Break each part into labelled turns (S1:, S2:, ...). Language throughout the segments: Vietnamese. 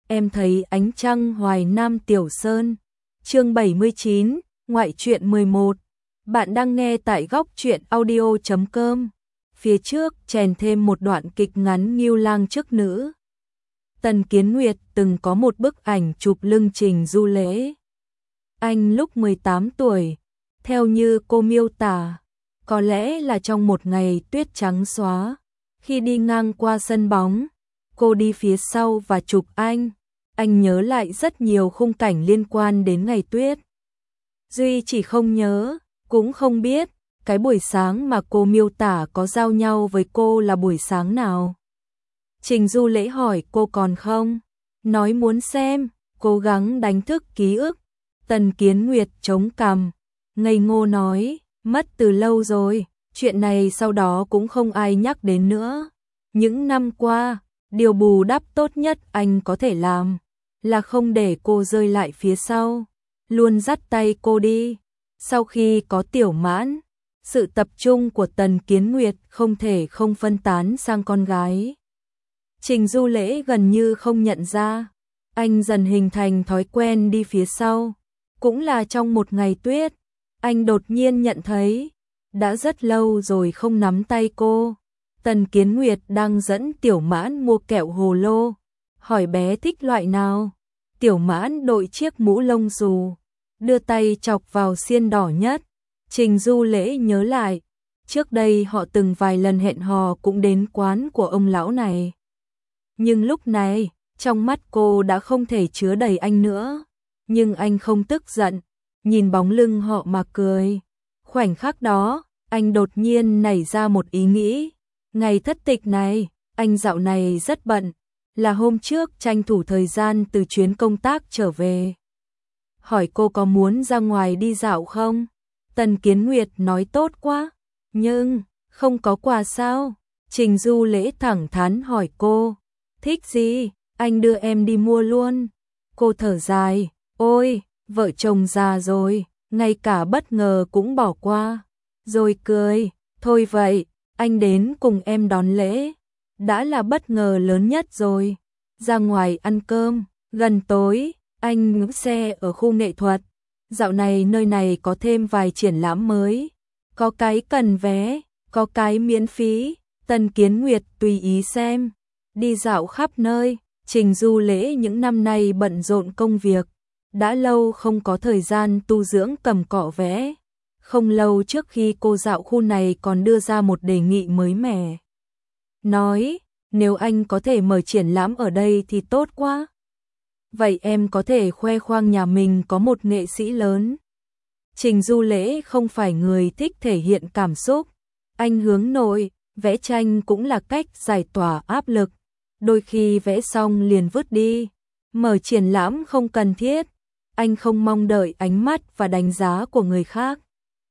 S1: em thấy ánh trăng Hoài Nam Tiểu Sơn. Chương 79, ngoại truyện 11. Bạn đang nghe tại góc truyện audio.com. Phía trước chèn thêm một đoạn kịch ngắn Ngưu Lang chức nữ. Tần Kiến Nguyệt từng có một bức ảnh chụp lưng Trình Du Lễ. Anh lúc 18 tuổi, theo như cô miêu tả, có lẽ là trong một ngày tuyết trắng xóa, khi đi ngang qua sân bóng, cô đi phía sau và chụp anh. Anh nhớ lại rất nhiều khung cảnh liên quan đến ngày tuyết. Duy chỉ không nhớ, cũng không biết, cái buổi sáng mà cô miêu tả có giao nhau với cô là buổi sáng nào. Trình Du Lễ hỏi cô còn không? Nói muốn xem, cố gắng đánh thức ký ức. Tần Kiến Nguyệt chống cằm, ngây ngô nói, mất từ lâu rồi, chuyện này sau đó cũng không ai nhắc đến nữa. Những năm qua, điều bù đắp tốt nhất anh có thể làm là không để cô rơi lại phía sau, luôn dắt tay cô đi. Sau khi có Tiểu Mãn, sự tập trung của Tần Kiến Nguyệt không thể không phân tán sang con gái. Trình Du Lễ gần như không nhận ra, anh dần hình thành thói quen đi phía sau. Cũng là trong một ngày tuyết, anh đột nhiên nhận thấy, đã rất lâu rồi không nắm tay cô. Tần Kiến Nguyệt đang dẫn Tiểu Mãn mua kẹo hồ lô, hỏi bé thích loại nào. Tiểu Mãn đội chiếc mũ lông xù, đưa tay chọc vào xiên đỏ nhất. Trình Du Lễ nhớ lại, trước đây họ từng vài lần hẹn hò cũng đến quán của ông lão này. Nhưng lúc này, trong mắt cô đã không thể chứa đầy anh nữa. Nhưng anh không tức giận, nhìn bóng lưng họ mà cười. Khoảnh khắc đó, anh đột nhiên nảy ra một ý nghĩ. Ngày thất tịch này, anh dạo này rất bận, là hôm trước tranh thủ thời gian từ chuyến công tác trở về. Hỏi cô có muốn ra ngoài đi dạo không? Tần Kiến Nguyệt nói tốt quá, nhưng không có quà sao? Trình Du Lễ thẳng thắn hỏi cô, thích gì, anh đưa em đi mua luôn. Cô thở dài, ôi, vợ chồng già rồi, ngay cả bất ngờ cũng bỏ qua. Rồi cười, thôi vậy, anh đến cùng em đón lễ, đã là bất ngờ lớn nhất rồi. Ra ngoài ăn cơm, gần tối, anh ngắm xe ở khu nghệ thuật. Dạo này nơi này có thêm vài triển lãm mới, có cái cần vé, có cái miễn phí. Tần Kiến Nguyệt tùy ý xem, đi dạo khắp nơi. Trình Du Lễ những năm nay bận rộn công việc, đã lâu không có thời gian tu dưỡng cầm cọ vẽ. Không lâu trước khi cô dạo khu này còn đưa ra một đề nghị mới mẻ. Nói, nếu anh có thể mở triển lãm ở đây thì tốt quá. Vậy em có thể khoe khoang nhà mình có một nghệ sĩ lớn. Trình Du Lễ không phải người thích thể hiện cảm xúc. Anh hướng nội, vẽ tranh cũng là cách giải tỏa áp lực. Đôi khi vẽ xong liền vứt đi. Mở triển lãm không cần thiết. Anh không mong đợi ánh mắt và đánh giá của người khác.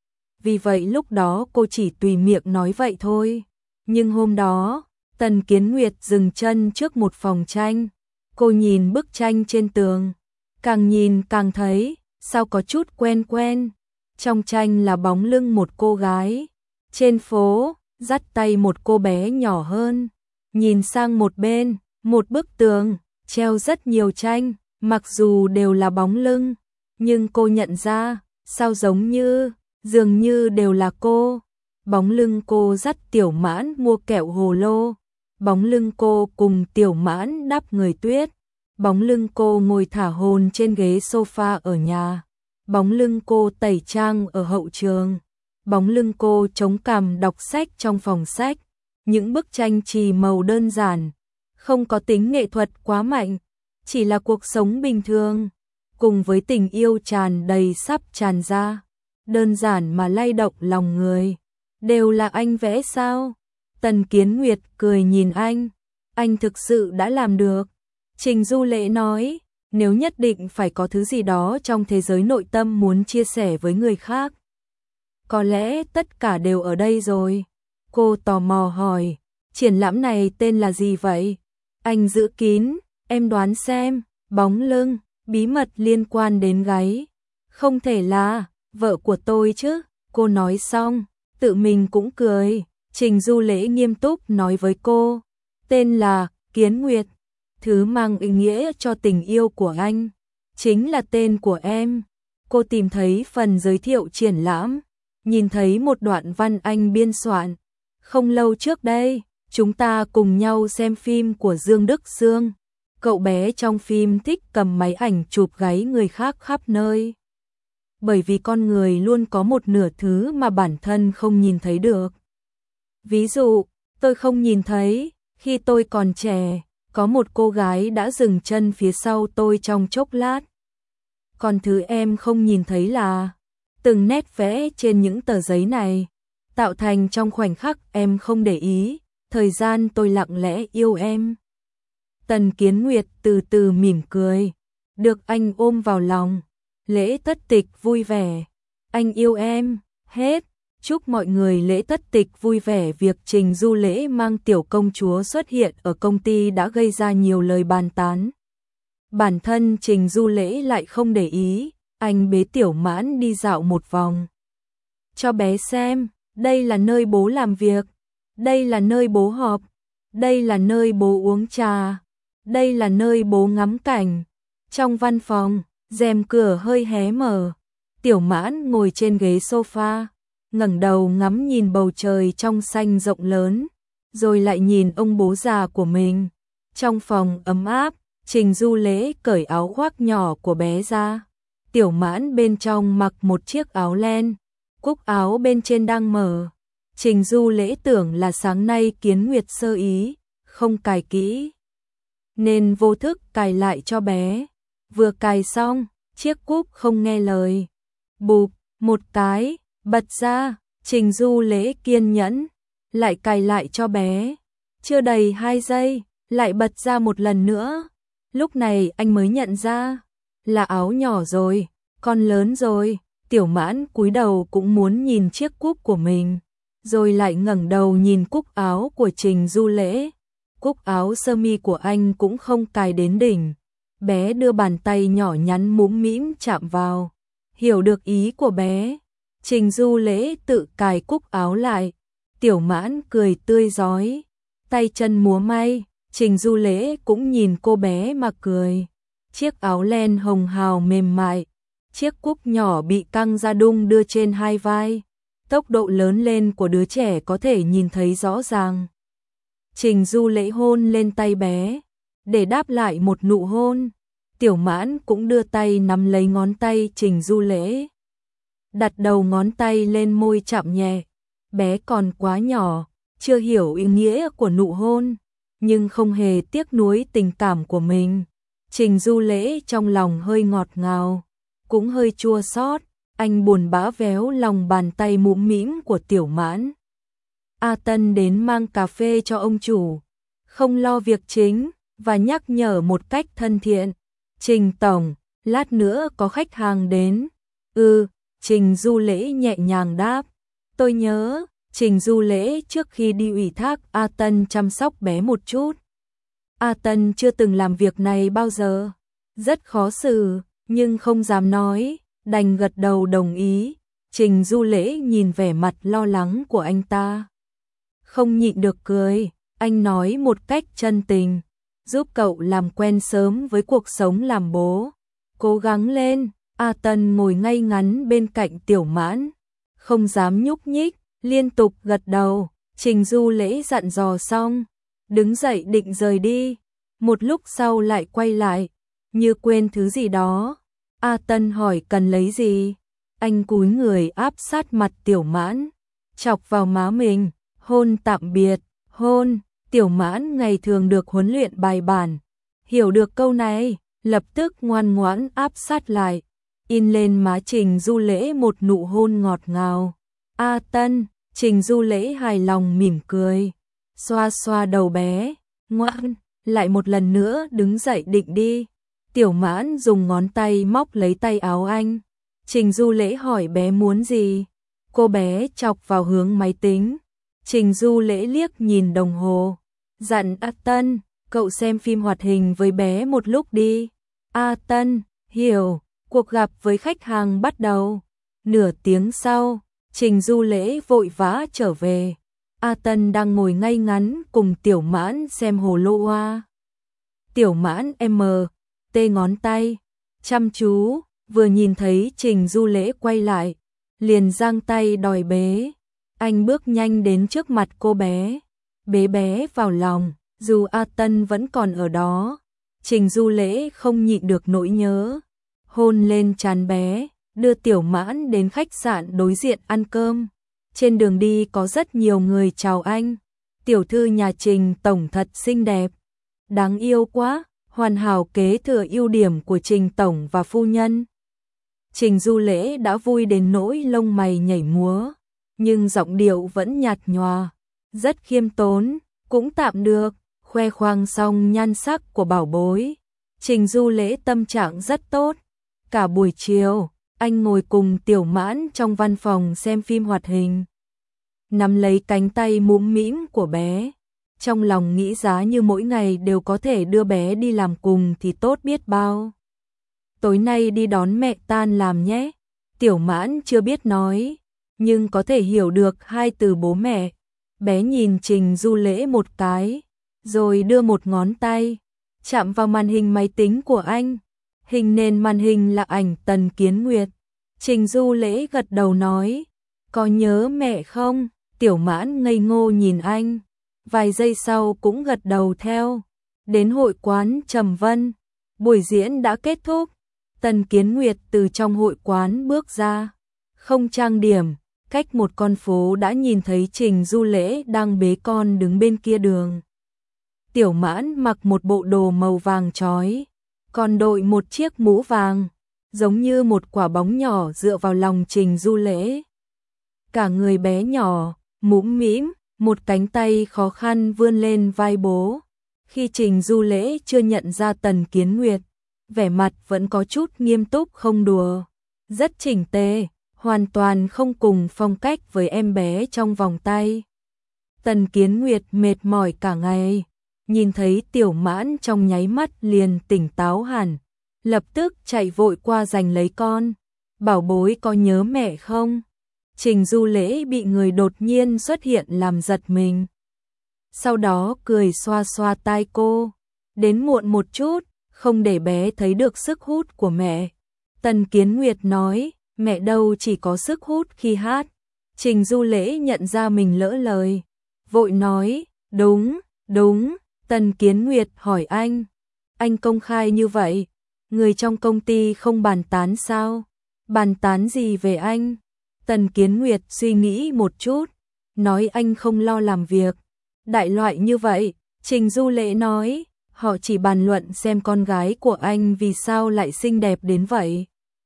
S1: Vì vậy lúc đó cô chỉ tùy miệng nói vậy thôi. Nhưng hôm đó, Tần Kiến Nguyệt dừng chân trước một phòng tranh. Cô nhìn bức tranh trên tường, càng nhìn càng thấy, sao có chút quen quen. Trong tranh là bóng lưng một cô gái, trên phố, dắt tay một cô bé nhỏ hơn. Nhìn sang một bên, một bức tường, treo rất nhiều tranh, mặc dù đều là bóng lưng, nhưng cô nhận ra, sao giống như, dường như đều là cô. Bóng lưng cô dắt Tiểu Mãn mua kẹo hồ lô, bóng lưng cô cùng Tiểu Mãn đắp người tuyết, bóng lưng cô ngồi thả hồn trên ghế sofa ở nhà, bóng lưng cô tẩy trang ở hậu trường, bóng lưng cô chống cằm đọc sách trong phòng sách. Những bức tranh chì màu đơn giản, không có tính nghệ thuật quá mạnh, chỉ là cuộc sống bình thường, cùng với tình yêu tràn đầy sắp tràn ra, đơn giản mà lay động lòng người. Đều là anh vẽ sao? Tần Kiến Nguyệt cười nhìn anh thực sự đã làm được. Trình Du Lễ nói, nếu nhất định phải có thứ gì đó trong thế giới nội tâm muốn chia sẻ với người khác, có lẽ tất cả đều ở đây rồi. Cô tò mò hỏi, triển lãm này tên là gì vậy? Anh giữ kín, em đoán xem, bóng lưng, bí mật liên quan đến gáy. Không thể là vợ của tôi chứ? Cô nói xong, tự mình cũng cười. Trình Du Lễ nghiêm túc nói với cô, tên là Kiến Nguyệt. thứ mang ý nghĩa cho tình yêu của anh, chính là tên của em. Cô tìm thấy phần giới thiệu triển lãm, nhìn thấy một đoạn văn anh biên soạn. Không lâu trước đây, chúng ta cùng nhau xem phim của Dương Đức Sương. Cậu bé trong phim thích cầm máy ảnh chụp gáy người khác khắp nơi. Bởi vì con người luôn có một nửa thứ mà bản thân không nhìn thấy được. Ví dụ, tôi không nhìn thấy, khi tôi còn trẻ, có một cô gái đã dừng chân phía sau tôi trong chốc lát. Còn thứ em không nhìn thấy là từng nét vẽ trên những tờ giấy này, tạo thành trong khoảnh khắc em không để ý, thời gian tôi lặng lẽ yêu em. Tần Kiến Nguyệt từ từ mỉm cười, được anh ôm vào lòng. Lễ tất tịch vui vẻ, anh yêu em, hết. Chúc mọi người lễ tất tịch vui vẻ. Việc Trình Du Lễ mang tiểu công chúa xuất hiện ở công ty đã gây ra nhiều lời bàn tán. Bản thân Trình Du Lễ lại không để ý, anh bế Tiểu Mãn đi dạo một vòng. Cho bé xem, đây là nơi bố làm việc, đây là nơi bố họp, đây là nơi bố uống trà, đây là nơi bố ngắm cảnh. Trong văn phòng, rèm cửa hơi hé mở, Tiểu Mãn ngồi trên ghế sofa, ngẩng đầu ngắm nhìn bầu trời trong xanh rộng lớn, rồi lại nhìn ông bố già của mình. Trong phòng ấm áp, Trình Du Lễ cởi áo khoác nhỏ của bé ra. Tiểu Mãn bên trong mặc một chiếc áo len, cúc áo bên trên đang mở. Trình Du Lễ tưởng là sáng nay Kiến Nguyệt sơ ý, không cài kỹ, nên vô thức cài lại cho bé. Vừa cài xong, chiếc cúc không nghe lời. Bụp, một cái, bật ra. Trình Du Lễ kiên nhẫn, lại cài lại cho bé. Chưa đầy 2 giây, lại bật ra một lần nữa. Lúc này anh mới nhận ra, là áo nhỏ rồi, con lớn rồi. Tiểu Mãn cúi đầu cũng muốn nhìn chiếc cúc của mình, rồi lại ngẩng đầu nhìn cúc áo của Trình Du Lễ. Cúc áo sơ mi của anh cũng không cài đến đỉnh. Bé đưa bàn tay nhỏ nhắn mũm mĩm chạm vào, hiểu được ý của bé. Trình Du Lễ tự cài cúc áo lại. Tiểu Mãn cười tươi rói, tay chân múa may. Trình Du Lễ cũng nhìn cô bé mà cười. Chiếc áo len hồng hào mềm mại, chiếc cúc nhỏ bị căng ra đung đưa trên hai vai. Tốc độ lớn lên của đứa trẻ có thể nhìn thấy rõ ràng. Trình Du Lễ hôn lên tay bé, để đáp lại một nụ hôn. Tiểu Mãn cũng đưa tay nắm lấy ngón tay Trình Du Lễ, đặt đầu ngón tay lên môi chạm nhẹ. Bé còn quá nhỏ, chưa hiểu ý nghĩa của nụ hôn, nhưng không hề tiếc nuối tình cảm của mình. Trình Du Lễ trong lòng hơi ngọt ngào, cũng hơi chua xót. Anh buồn bã véo lòng bàn tay mũm mĩm của Tiểu Mãn. A Tân đến mang cà phê cho ông chủ, không lo việc chính, và nhắc nhở một cách thân thiện. Trình tổng, lát nữa có khách hàng đến. Trình Du Lễ nhẹ nhàng đáp. Tôi nhớ. Trình Du Lễ trước khi đi ủy thác A Tân chăm sóc bé một chút. A Tân chưa từng làm việc này bao giờ, rất khó xử, nhưng không dám nói, đành gật đầu đồng ý. Trình Du Lễ nhìn vẻ mặt lo lắng của anh ta, không nhịn được cười. Anh nói một cách chân tình, giúp cậu làm quen sớm với cuộc sống làm bố. Cố gắng lên. A Tân ngồi ngay ngắn bên cạnh Tiểu Mãn, không dám nhúc nhích, liên tục gật đầu. Trình Du Lễ dặn dò xong, đứng dậy định rời đi. Một lúc sau lại quay lại, như quên thứ gì đó. A Tân hỏi cần lấy gì. Anh cúi người áp sát mặt Tiểu Mãn, chọc vào má mình, hôn tạm biệt. Hôn. Tiểu Mãn ngày thường được huấn luyện bài bản, hiểu được câu này, lập tức ngoan ngoãn áp sát lại, in lên má Trình Du Lễ một nụ hôn ngọt ngào. A Tân. Trình Du Lễ hài lòng mỉm cười, xoa xoa đầu bé, ngoan. Lại một lần nữa đứng dậy định đi. Tiểu Mãn dùng ngón tay móc lấy tay áo anh. Trình Du Lễ hỏi bé muốn gì. Cô bé chọc vào hướng máy tính. Trình Du Lễ liếc nhìn đồng hồ, dặn A Tân, cậu xem phim hoạt hình với bé một lúc đi. A Tân, hiểu. Cuộc gặp với khách hàng bắt đầu. Nửa tiếng sau, Trình Du Lễ vội vã trở về. A Tân đang ngồi ngay ngắn cùng Tiểu Mãn xem hồ lô hoa. Tiểu Mãn tê ngón tay, chăm chú, vừa nhìn thấy Trình Du Lễ quay lại, liền giang tay đòi bế. Anh bước nhanh đến trước mặt cô bé, bế bé vào lòng, dù A Tân vẫn còn ở đó. Trình Du Lễ không nhịn được nỗi nhớ, hôn lên trán bé, đưa Tiểu Mãn đến khách sạn đối diện ăn cơm. Trên đường đi có rất nhiều người chào anh. Tiểu thư nhà Trình tổng thật xinh đẹp, đáng yêu quá, hoàn hảo kế thừa ưu điểm của Trình tổng và phu nhân. Trình Du Lễ đã vui đến nỗi lông mày nhảy múa, nhưng giọng điệu vẫn nhạt nhòa, rất khiêm tốn, cũng tạm được, khoe khoang xong nhan sắc của bảo bối. Trình Du Lễ tâm trạng rất tốt. Cả buổi chiều, anh ngồi cùng Tiểu Mãn trong văn phòng xem phim hoạt hình, nắm lấy cánh tay mũm mĩm của bé. Trong lòng nghĩ giá như mỗi ngày đều có thể đưa bé đi làm cùng thì tốt biết bao. Tối nay đi đón mẹ tan làm nhé. Tiểu Mãn chưa biết nói, nhưng có thể hiểu được hai từ bố mẹ. Bé nhìn Trình Du Lễ một cái, rồi đưa một ngón tay, chạm vào màn hình máy tính của anh. Hình nền màn hình là ảnh Tần Kiến Nguyệt. Trình Du Lễ gật đầu nói, có nhớ mẹ không? Tiểu Mãn ngây ngô nhìn anh, vài giây sau cũng gật đầu theo. Đến hội quán Trầm Vân, buổi diễn đã kết thúc. Tần Kiến Nguyệt từ trong hội quán bước ra, không trang điểm, cách một con phố đã nhìn thấy Trình Du Lễ đang bế con đứng bên kia đường. Tiểu Mãn mặc một bộ đồ màu vàng chói, còn đội một chiếc mũ vàng, giống như một quả bóng nhỏ dựa vào lòng Trình Du Lễ. Cả người bé nhỏ, mũm mĩm, một cánh tay khó khăn vươn lên vai bố. Khi Trình Du Lễ chưa nhận ra Tần Kiến Nguyệt, vẻ mặt vẫn có chút nghiêm túc không đùa, rất chỉnh tề, hoàn toàn không cùng phong cách với em bé trong vòng tay. Tần Kiến Nguyệt mệt mỏi cả ngày, nhìn thấy Tiểu Mãn trong nháy mắt liền tỉnh táo hẳn, lập tức chạy vội qua giành lấy con. Bảo bối có nhớ mẹ không? Trình Du Lễ bị người đột nhiên xuất hiện làm giật mình. Sau đó cười xoa xoa tai cô, đến muộn một chút, không để bé thấy được sức hút của mẹ. Tần Kiến Nguyệt nói, mẹ đâu chỉ có sức hút khi hát. Trình Du Lễ nhận ra mình lỡ lời, vội nói, đúng, đúng. Tần Kiến Nguyệt hỏi anh công khai như vậy, người trong công ty không bàn tán sao? Bàn tán gì về anh? Tần Kiến Nguyệt suy nghĩ một chút, nói anh không lo làm việc. Đại loại như vậy, Trình Du Lễ nói, họ chỉ bàn luận xem con gái của anh vì sao lại xinh đẹp đến vậy.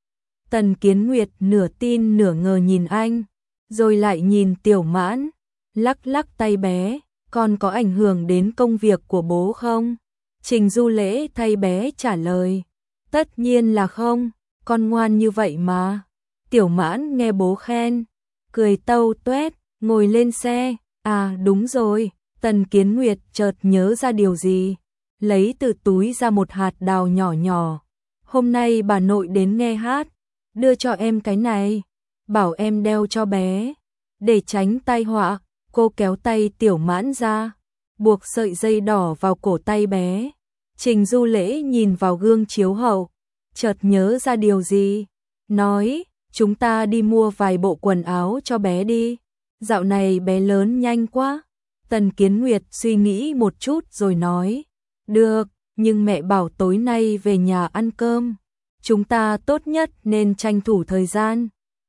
S1: Tần Kiến Nguyệt nửa tin nửa ngờ nhìn anh, rồi lại nhìn Tiểu Mãn, lắc lắc tay bé, con có ảnh hưởng đến công việc của bố không? Trình Du Lễ thay bé trả lời, tất nhiên là không, con ngoan như vậy mà. Tiểu Mãn nghe bố khen, cười tâu tuét, ngồi lên xe. À đúng rồi, Tần Kiến Nguyệt chợt nhớ ra điều gì, lấy từ túi ra một hạt đào nhỏ nhỏ. Hôm nay bà nội đến nghe hát, đưa cho em cái này, bảo em đeo cho bé, để tránh tai họa. Cô kéo tay Tiểu Mãn ra, buộc sợi dây đỏ vào cổ tay bé. Trình Du Lễ nhìn vào gương chiếu hậu, chợt nhớ ra điều gì, nói, chúng ta đi mua vài bộ quần áo cho bé đi, dạo này bé lớn nhanh quá. Tần Kiến Nguyệt suy nghĩ một chút rồi nói, được, nhưng mẹ bảo tối nay về nhà ăn cơm, chúng ta tốt nhất nên tranh thủ thời gian.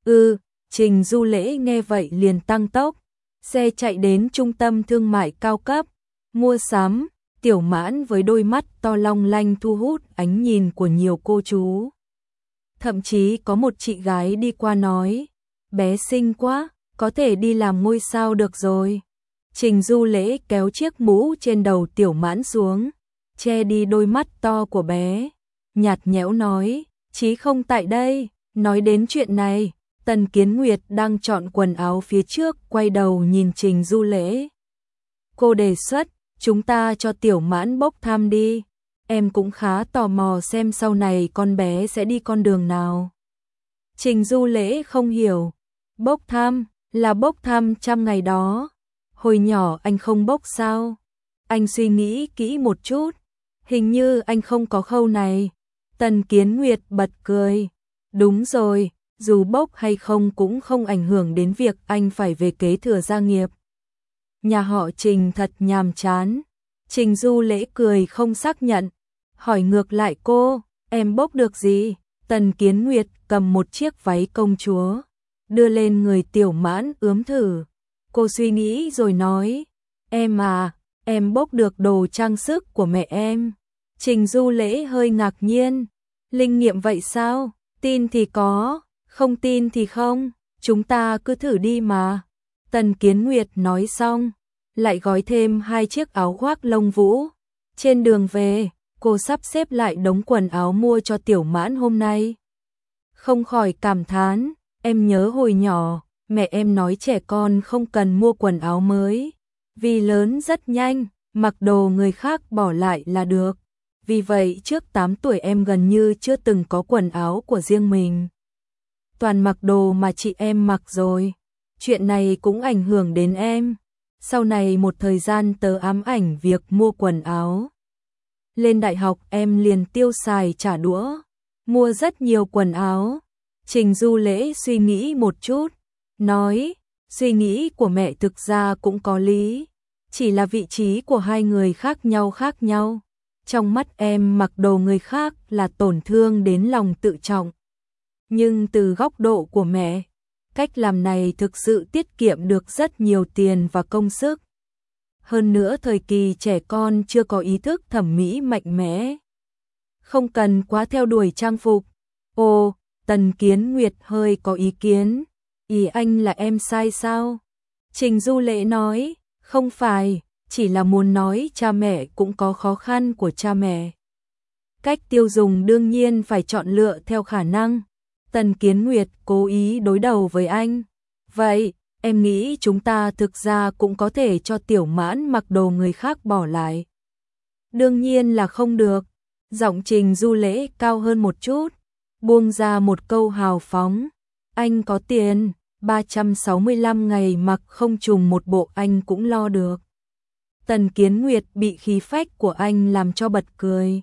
S1: Trình Du Lễ nghe vậy liền tăng tốc, xe chạy đến trung tâm thương mại cao cấp, mua sắm. Tiểu Mãn với đôi mắt to long lanh thu hút ánh nhìn của nhiều cô chú. Thậm chí có một chị gái đi qua nói, bé xinh quá, có thể đi làm ngôi sao được rồi. Trình Du Lễ kéo chiếc mũ trên đầu Tiểu Mãn xuống, che đi đôi mắt to của bé, nhạt nhẽo nói, chí không tại đây. Nói đến chuyện này, Tần Kiến Nguyệt đang chọn quần áo phía trước quay đầu nhìn Trình Du Lễ. Cô đề xuất, chúng ta cho Tiểu Mãn bốc thăm đi, em cũng khá tò mò xem sau này con bé sẽ đi con đường nào. Trình Du Lễ không hiểu, bốc thăm, là bốc thăm 100 ngày đó, hồi nhỏ anh không bốc sao? Anh suy nghĩ kỹ một chút, Hình như anh không có khâu này. Tần Kiến Nguyệt bật cười. Đúng rồi, dù bốc hay không cũng không ảnh hưởng đến việc anh phải về kế thừa gia nghiệp. Nhà họ Trình thật nhàm chán. Trình Du Lễ cười không xác nhận. Hỏi ngược lại cô, em bốc được gì? Tần Kiến Nguyệt cầm một chiếc váy công chúa, đưa lên người Tiểu Mãn ướm thử. Cô suy nghĩ rồi nói, em à, em bốc được đồ trang sức của mẹ em. Trình Du Lễ hơi ngạc nhiên. Linh nghiệm vậy sao? Tin thì có, không tin thì không, chúng ta cứ thử đi mà. Tần Kiến Nguyệt nói xong, lại gói thêm 2 chiếc áo khoác lông vũ. Trên đường về, cô sắp xếp lại đống quần áo mua cho Tiểu Mãn hôm nay. Không khỏi cảm thán, em nhớ hồi nhỏ, mẹ em nói trẻ con không cần mua quần áo mới, vì lớn rất nhanh, mặc đồ người khác bỏ lại là được. Vì vậy trước 8 tuổi em gần như chưa từng có quần áo của riêng mình. Toàn mặc đồ mà chị em mặc rồi. Chuyện này cũng ảnh hưởng đến em. Sau này một thời gian tớ ám ảnh việc mua quần áo. Lên đại học em liền tiêu xài trả đũa, mua rất nhiều quần áo. Trình Du Lễ suy nghĩ một chút, nói, suy nghĩ của mẹ thực ra cũng có lý, chỉ là vị trí của hai người khác nhau. Trong mắt em mặc đồ người khác là tổn thương đến lòng tự trọng. Nhưng từ góc độ của mẹ, cách làm này thực sự tiết kiệm được rất nhiều tiền và công sức. Hơn nữa thời kỳ trẻ con chưa có ý thức thẩm mỹ mạnh mẽ, không cần quá theo đuổi trang phục. Ồ, Tần Kiến Nguyệt hơi có ý kiến. Ý anh là em sai sao? Trình Du Lễ nói, không phải, chỉ là muốn nói cha mẹ cũng có khó khăn của cha mẹ. Cách tiêu dùng đương nhiên phải chọn lựa theo khả năng. Tần Kiến Nguyệt cố ý đối đầu với anh. Vậy, em nghĩ chúng ta thực ra cũng có thể cho Tiểu Mãn mặc đồ người khác bỏ lại. Đương nhiên là không được. Giọng Trình Du Lễ cao hơn một chút, buông ra một câu hào phóng. Anh có tiền, 365 ngày mặc không trùng một bộ anh cũng lo được. Tần Kiến Nguyệt bị khí phách của anh làm cho bật cười.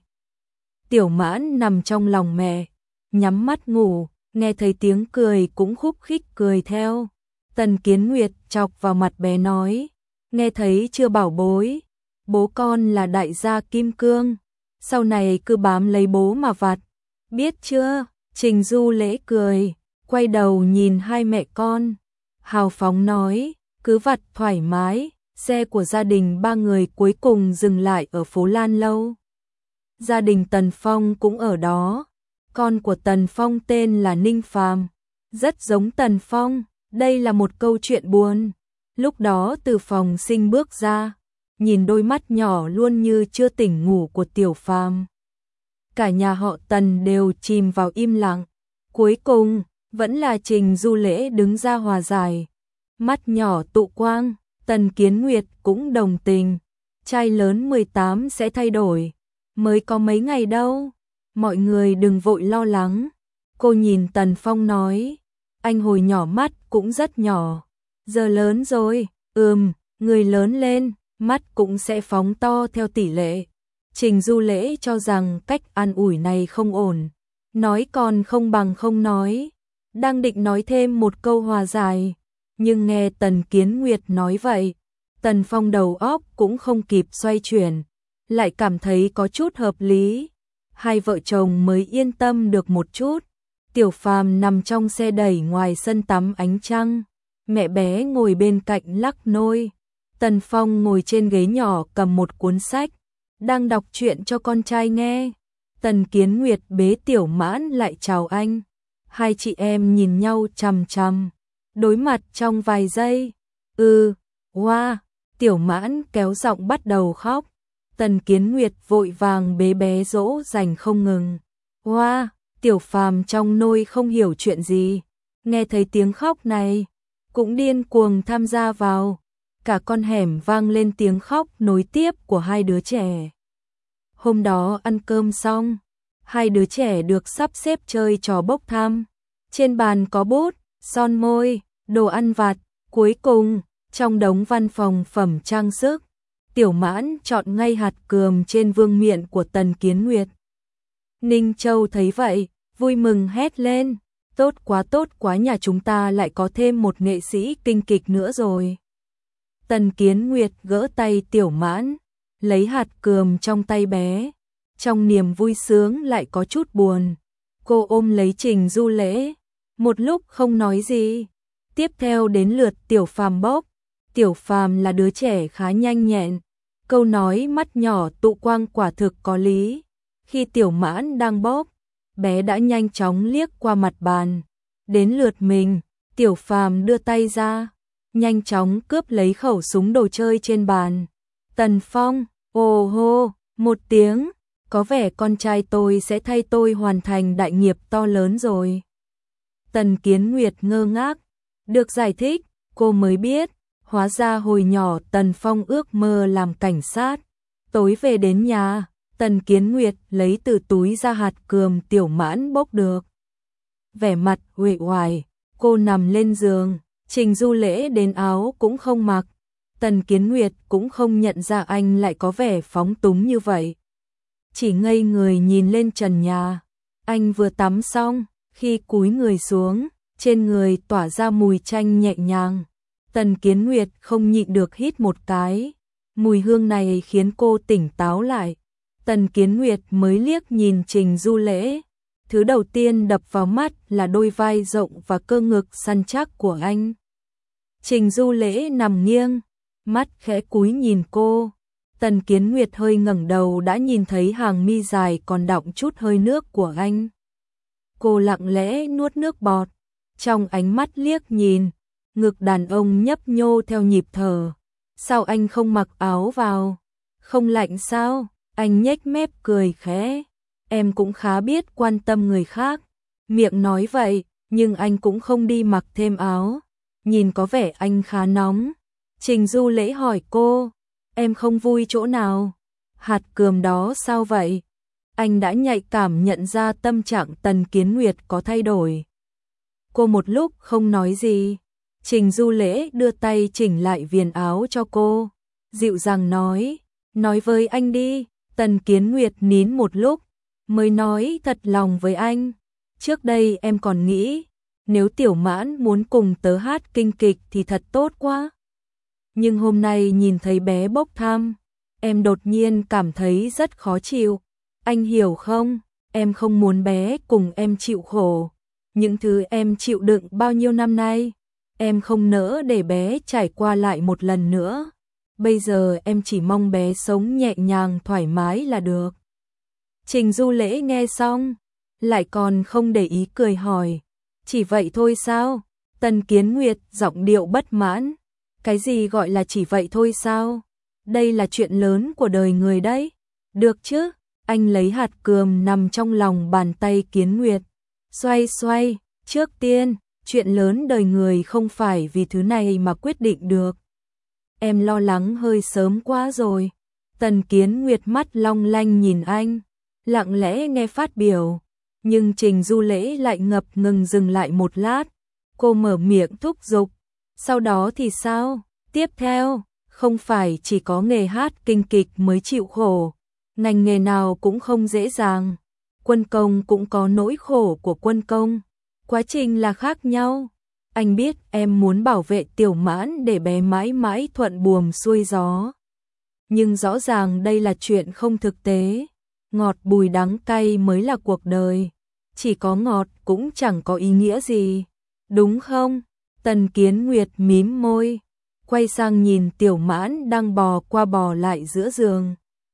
S1: Tiểu Mãn nằm trong lòng mẹ, nhắm mắt ngủ, nghe thấy tiếng cười cũng khúc khích cười theo. Tần Kiến Nguyệt chọc vào mặt bé nói, nghe thấy chưa bảo bối, bố con là đại gia kim cương, sau này cứ bám lấy bố mà vặt, biết chưa? Trình Du Lễ cười, quay đầu nhìn hai mẹ con, hào phóng nói, cứ vặt thoải mái. Xe của gia đình 3 người cuối cùng dừng lại ở phố Lan Lâu. Gia đình Tần Phong cũng ở đó. Con của Tần Phong tên là Ninh Phàm, rất giống Tần Phong. Đây là một câu chuyện buồn. Lúc đó từ phòng sinh bước ra, nhìn đôi mắt nhỏ luôn như chưa tỉnh ngủ của Tiểu Phàm. Cả nhà họ Tần đều chìm vào im lặng. Cuối cùng, vẫn là Trình Du Lễ đứng ra hòa giải. Mắt nhỏ tụ quang. Tần Kiến Nguyệt cũng đồng tình, trai lớn 18 sẽ thay đổi, mới có mấy ngày đâu, mọi người đừng vội lo lắng. Cô nhìn Tần Phong nói, anh hồi nhỏ mắt cũng rất nhỏ, giờ lớn rồi, người lớn lên, mắt cũng sẽ phóng to theo tỷ lệ. Trình Du Lễ cho rằng cách an ủi này không ổn, nói còn không bằng không nói, đang định nói thêm một câu hòa giải. Nhưng nghe Tần Kiến Nguyệt nói vậy, Tần Phong đầu óc cũng không kịp xoay chuyển, lại cảm thấy có chút hợp lý. Hai vợ chồng mới yên tâm được một chút. Tiểu Phàm nằm trong xe đẩy ngoài sân tắm ánh trăng, mẹ bé ngồi bên cạnh lắc nôi. Tần Phong ngồi trên ghế nhỏ cầm một cuốn sách, đang đọc truyện cho con trai nghe. Tần Kiến Nguyệt bế Tiểu Mãn lại chào anh. Hai chị em nhìn nhau chằm chằm, đối mặt trong vài giây. Wow, Tiểu Mãn kéo giọng bắt đầu khóc. Tần Kiến Nguyệt vội vàng bế bé dỗ dành không ngừng. Wow, Tiểu Phàm trong nôi không hiểu chuyện gì, nghe thấy tiếng khóc này, cũng điên cuồng tham gia vào. Cả con hẻm vang lên tiếng khóc nối tiếp của hai đứa trẻ. Hôm đó ăn cơm xong, hai đứa trẻ được sắp xếp chơi trò bốc thăm. Trên bàn có bút, son môi, đồ ăn vặt. Cuối cùng, trong đống văn phòng phẩm trang sức, Tiểu Mãn chọn ngay hạt cườm trên vương miện của Tần Kiến Nguyệt. Ninh Châu thấy vậy, vui mừng hét lên, tốt quá, nhà chúng ta lại có thêm một nghệ sĩ kinh kịch nữa rồi. Tần Kiến Nguyệt gỡ tay Tiểu Mãn, lấy hạt cườm trong tay bé, trong niềm vui sướng lại có chút buồn. Cô ôm lấy Trình Du Lễ, một lúc không nói gì. Tiếp theo đến lượt Tiểu Phàm bốc. Tiểu Phàm là đứa trẻ khá nhanh nhẹn, câu nói mắt nhỏ tụ quang quả thực có lý. Khi Tiểu Mãn đang bốc, bé đã nhanh chóng liếc qua mặt bàn. Đến lượt mình, Tiểu Phàm đưa tay ra, nhanh chóng cướp lấy khẩu súng đồ chơi trên bàn. Tần Phong, ồ hô, một tiếng, có vẻ con trai tôi sẽ thay tôi hoàn thành đại nghiệp to lớn rồi. Tần Kiến Nguyệt ngơ ngác, được giải thích, cô mới biết, hóa ra hồi nhỏ Tần Phong ước mơ làm cảnh sát. Tối về đến nhà, Tần Kiến Nguyệt lấy từ túi ra hạt cườm Tiểu Mãn bốc được. Vẻ mặt uể oải, cô nằm lên giường, Trình Du Lễ đến áo cũng không mặc. Tần Kiến Nguyệt cũng không nhận ra anh lại có vẻ phóng túng như vậy. Chỉ ngây người nhìn lên trần nhà. Anh vừa tắm xong, khi cúi người xuống, trên người tỏa ra mùi chanh nhẹ nhàng. Tần Kiến Nguyệt không nhịn được hít một cái. Mùi hương này khiến cô tỉnh táo lại. Tần Kiến Nguyệt mới liếc nhìn Trình Du Lễ. Thứ đầu tiên đập vào mắt là đôi vai rộng và cơ ngực săn chắc của anh. Trình Du Lễ nằm nghiêng, mắt khẽ cúi nhìn cô. Tần Kiến Nguyệt hơi ngẩng đầu đã nhìn thấy hàng mi dài còn đọng chút hơi nước của anh. Cô lặng lẽ nuốt nước bọt, trong ánh mắt liếc nhìn, ngực đàn ông nhấp nhô theo nhịp thở. Sao anh không mặc áo vào? Không lạnh sao? Anh nhếch mép cười khẽ. Em cũng khá biết quan tâm người khác. Miệng nói vậy, nhưng anh cũng không đi mặc thêm áo. Nhìn có vẻ anh khá nóng. Trình Du Lễ hỏi cô, em không vui chỗ nào? Hạt cườm đó sao vậy? Anh đã nhạy cảm nhận ra tâm trạng Tần Kiến Nguyệt có thay đổi. Cô một lúc không nói gì. Trình Du Lễ đưa tay chỉnh lại viền áo cho cô, dịu dàng nói với anh đi. Tần Kiến Nguyệt nín một lúc, mới nói thật lòng với anh. Trước đây em còn nghĩ, nếu Tiểu Mãn muốn cùng tớ hát kinh kịch thì thật tốt quá. Nhưng hôm nay nhìn thấy bé bốc thăm, em đột nhiên cảm thấy rất khó chịu. Anh hiểu không? Em không muốn bé cùng em chịu khổ. Những thứ em chịu đựng bao nhiêu năm nay, em không nỡ để bé trải qua lại một lần nữa. Bây giờ em chỉ mong bé sống nhẹ nhàng thoải mái là được. Trình Du Lễ nghe xong, lại còn không để ý cười hỏi, chỉ vậy thôi sao? Tần Kiến Nguyệt giọng điệu bất mãn. Cái gì gọi là chỉ vậy thôi sao? Đây là chuyện lớn của đời người đấy. Được chứ? Anh lấy hạt cườm nằm trong lòng bàn tay Kiến Nguyệt. Xoay, trước tiên, chuyện lớn đời người không phải vì thứ này mà quyết định được. Em lo lắng hơi sớm quá rồi. Tần Kiến Nguyệt mắt long lanh nhìn anh, lặng lẽ nghe phát biểu. Nhưng Trình Du Lễ lại ngập ngừng dừng lại một lát. Cô mở miệng thúc giục. Sau đó thì sao? Tiếp theo, không phải chỉ có nghề hát kinh kịch mới chịu khổ. Ngành nghề nào cũng không dễ dàng. Quân công cũng có nỗi khổ của quân công. Quá trình là khác nhau. Anh biết em muốn bảo vệ Tiểu Mãn để bé mãi mãi thuận buồm xuôi gió. Nhưng rõ ràng đây là chuyện không thực tế. Ngọt bùi đắng cay mới là cuộc đời. Chỉ có ngọt cũng chẳng có ý nghĩa gì. Đúng không? Tần Kiến Nguyệt mím môi, quay sang nhìn Tiểu Mãn đang bò qua bò lại giữa giường.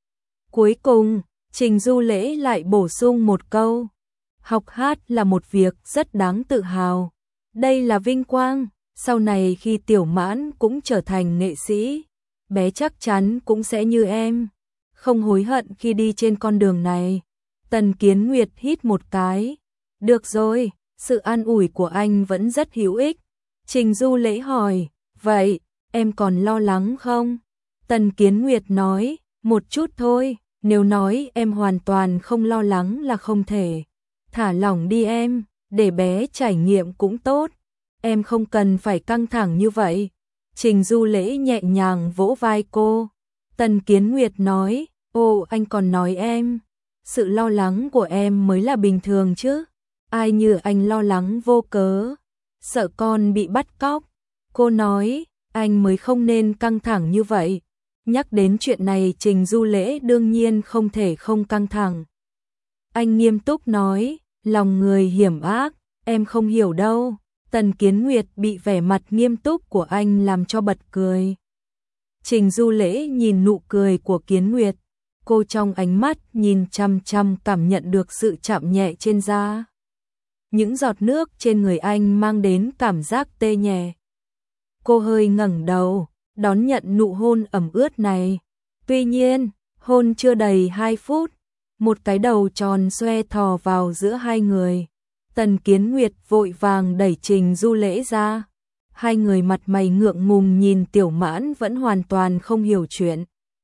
S1: Cuối cùng, Trình Du Lễ lại bổ sung một câu. Học hát là một việc rất đáng tự hào. Đây là vinh quang. Sau này khi Tiểu Mãn cũng trở thành nghệ sĩ, bé chắc chắn cũng sẽ như em. Không hối hận khi đi trên con đường này. Tần Kiến Nguyệt hít một cái. Được rồi, sự an ủi của anh vẫn rất hữu ích. Trình Du Lễ hỏi, vậy, em còn lo lắng không? Tần Kiến Nguyệt nói, một chút thôi, nếu nói em hoàn toàn không lo lắng là không thể. Thả lỏng đi em, để bé trải nghiệm cũng tốt. Em không cần phải căng thẳng như vậy. Trình Du Lễ nhẹ nhàng vỗ vai cô. Tần Kiến Nguyệt nói, ô anh còn nói em, sự lo lắng của em mới là bình thường chứ, ai như anh lo lắng vô cớ, sợ con bị bắt cóc. Cô nói, anh mới không nên căng thẳng như vậy. Nhắc đến chuyện này Trình Du Lễ đương nhiên không thể không căng thẳng. Anh nghiêm túc nói, lòng người hiểm ác, em không hiểu đâu. Tần Kiến Nguyệt bị vẻ mặt nghiêm túc của anh làm cho bật cười. Trình Du Lễ nhìn nụ cười của Kiến Nguyệt, cô trong ánh mắt nhìn chăm chăm cảm nhận được sự chạm nhẹ trên da. Những giọt nước trên người anh mang đến cảm giác tê nhẹ. Cô hơi ngẩng đầu, đón nhận nụ hôn ẩm ướt này. Tuy nhiên, hôn chưa đầy 2 phút, một cái đầu tròn xoe thò vào giữa hai người. Tần Kiến Nguyệt vội vàng đẩy Trình Du Lễ ra. Hai người mặt mày ngượng ngùng nhìn Tiểu Mãn vẫn hoàn toàn không hiểu chuyện.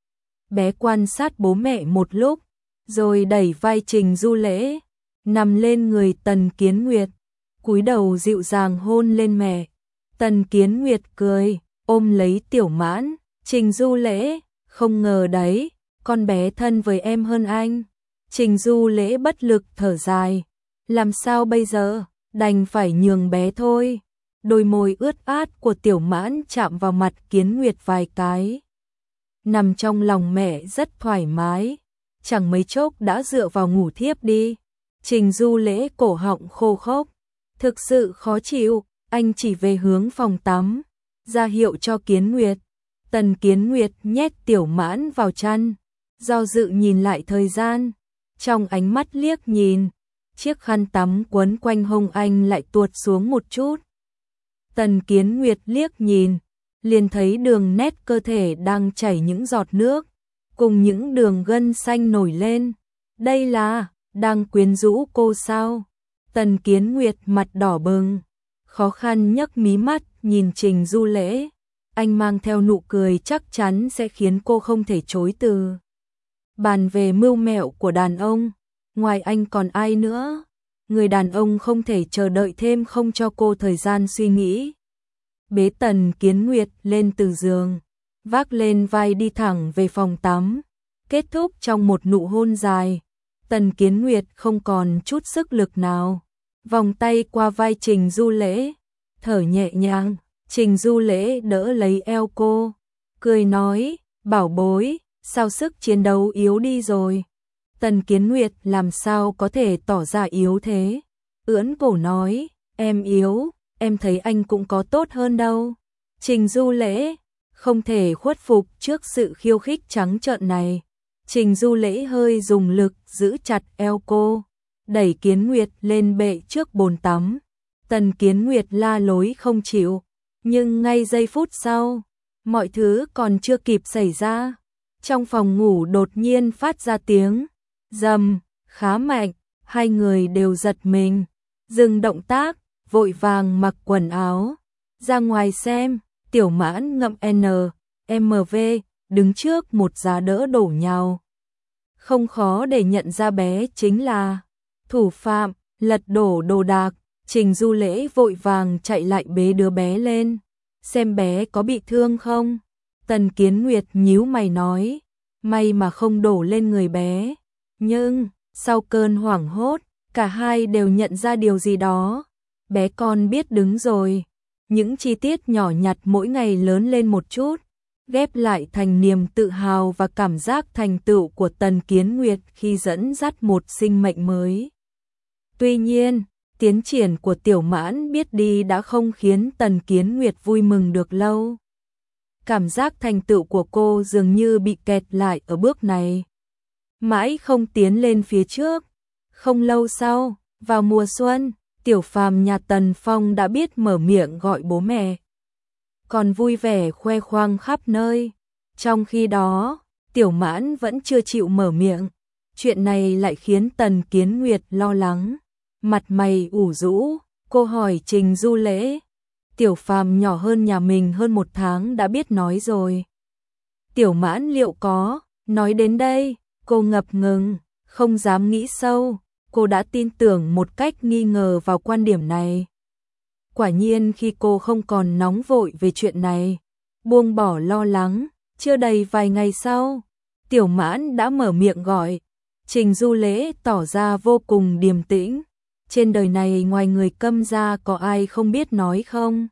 S1: Bé quan sát bố mẹ một lúc, rồi đẩy vai Trình Du Lễ, nằm lên người Tần Kiến Nguyệt, cúi đầu dịu dàng hôn lên mẹ. Tần Kiến Nguyệt cười, ôm lấy Tiểu Mãn, Trình Du Lễ, không ngờ đấy, con bé thân với em hơn anh. Trình Du Lễ bất lực thở dài, làm sao bây giờ, đành phải nhường bé thôi. Đôi môi ướt át của Tiểu Mãn chạm vào mặt Kiến Nguyệt vài cái. Nằm trong lòng mẹ rất thoải mái, chẳng mấy chốc đã dựa vào ngủ thiếp đi. Trình Du Lễ cổ họng khô khốc, thực sự khó chịu, anh chỉ về hướng phòng tắm, ra hiệu cho Kiến Nguyệt. Tần Kiến Nguyệt nhét Tiểu Mãn vào chăn, do dự nhìn lại thời gian, trong ánh mắt liếc nhìn, chiếc khăn tắm quấn quanh hông anh lại tuột xuống một chút. Tần Kiến Nguyệt liếc nhìn, liền thấy đường nét cơ thể đang chảy những giọt nước, cùng những đường gân xanh nổi lên. Đây là, đang quyến rũ cô sao? Tần Kiến Nguyệt mặt đỏ bừng, khó khăn nhấc mí mắt nhìn Trình Du Lễ. Anh mang theo nụ cười chắc chắn sẽ khiến cô không thể chối từ. Bàn về mưu mẹo của đàn ông, ngoài anh còn ai nữa? Người đàn ông không thể chờ đợi thêm, không cho cô thời gian suy nghĩ. Bế Tần Kiến Nguyệt lên từ giường, vác lên vai đi thẳng về phòng tắm, kết thúc trong một nụ hôn dài. Tần Kiến Nguyệt không còn chút sức lực nào, vòng tay qua vai Trình Du Lễ, thở nhẹ nhàng. Trình Du Lễ đỡ lấy eo cô, cười nói, bảo bối, sao sức chiến đấu yếu đi rồi? Tần Kiến Nguyệt làm sao có thể tỏ ra yếu thế? Ưỡn cổ nói, em yếu, em thấy anh cũng có tốt hơn đâu. Trình Du Lễ không thể khuất phục trước sự khiêu khích trắng trợn này. Trình Du Lễ hơi dùng lực giữ chặt eo cô, đẩy Kiến Nguyệt lên bệ trước bồn tắm. Tần Kiến Nguyệt la lối không chịu, nhưng ngay giây phút sau, mọi thứ còn chưa kịp xảy ra, trong phòng ngủ đột nhiên phát ra tiếng rầm khá mạnh, hai người đều giật mình, dừng động tác, vội vàng mặc quần áo ra ngoài xem. Tiểu Mãn ngậm NMV đứng trước một giá đỡ đổ nhào. Không khó để nhận ra bé chính là thủ phạm, lật đổ đồ đạc. Trình Du Lễ vội vàng chạy lại bế đứa bé lên, xem bé có bị thương không. Tần Kiến Nguyệt nhíu mày nói, may mà không đổ lên người bé. Nhưng, sau cơn hoảng hốt, cả hai đều nhận ra điều gì đó. Bé con biết đứng rồi. Những chi tiết nhỏ nhặt mỗi ngày lớn lên một chút, ghép lại thành niềm tự hào và cảm giác thành tựu của Tần Kiến Nguyệt khi dẫn dắt một sinh mệnh mới. Tuy nhiên, tiến triển của Tiểu Mãn biết đi đã không khiến Tần Kiến Nguyệt vui mừng được lâu. Cảm giác thành tựu của cô dường như bị kẹt lại ở bước này, mãi không tiến lên phía trước. Không lâu sau, vào mùa xuân, Tiểu Phàm nhà Tần Phong đã biết mở miệng gọi bố mẹ, còn vui vẻ khoe khoang khắp nơi. Trong khi đó, Tiểu Mãn vẫn chưa chịu mở miệng. Chuyện này lại khiến Tần Kiến Nguyệt lo lắng. Mặt mày ủ rũ, cô hỏi Trình Du Lễ, Tiểu Phàm nhỏ hơn nhà mình hơn 1 tháng đã biết nói rồi. Tiểu Mãn liệu có? Nói đến đây, cô ngập ngừng, không dám nghĩ sâu. Cô đã tin tưởng một cách nghi ngờ vào quan điểm này. Quả nhiên khi cô không còn nóng vội về chuyện này, buông bỏ lo lắng, Chưa đầy vài ngày sau, Tiểu Mãn đã mở miệng gọi. Trình Du Lễ tỏ ra vô cùng điềm tĩnh. Trên đời này ngoài người Câm ra có ai không biết nói không?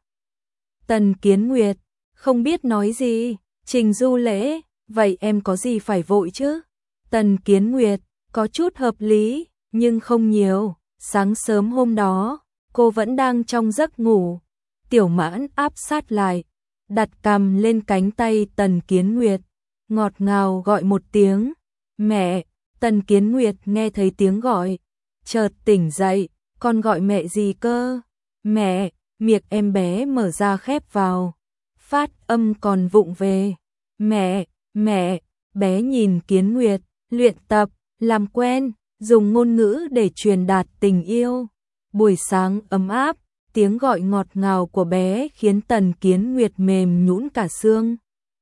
S1: Tần Kiến Nguyệt, không biết nói gì. Trình Du Lễ, vậy em có gì phải vội chứ? Tần Kiến Nguyệt, có chút hợp lý, nhưng không nhiều. Sáng sớm hôm đó, cô vẫn đang trong giấc ngủ. Tiểu Mãn áp sát lại, đặt cằm lên cánh tay Tần Kiến Nguyệt, ngọt ngào gọi một tiếng, mẹ. Tần Kiến Nguyệt nghe thấy tiếng gọi, chợt tỉnh dậy, con gọi mẹ gì cơ? Mẹ, miệng em bé mở ra khép vào, phát âm còn vụng về. Mẹ, mẹ, bé nhìn Kiến Nguyệt, luyện tập, làm quen, dùng ngôn ngữ để truyền đạt tình yêu. Buổi sáng ấm áp, tiếng gọi ngọt ngào của bé khiến Tần Kiến Nguyệt mềm nhũn cả xương.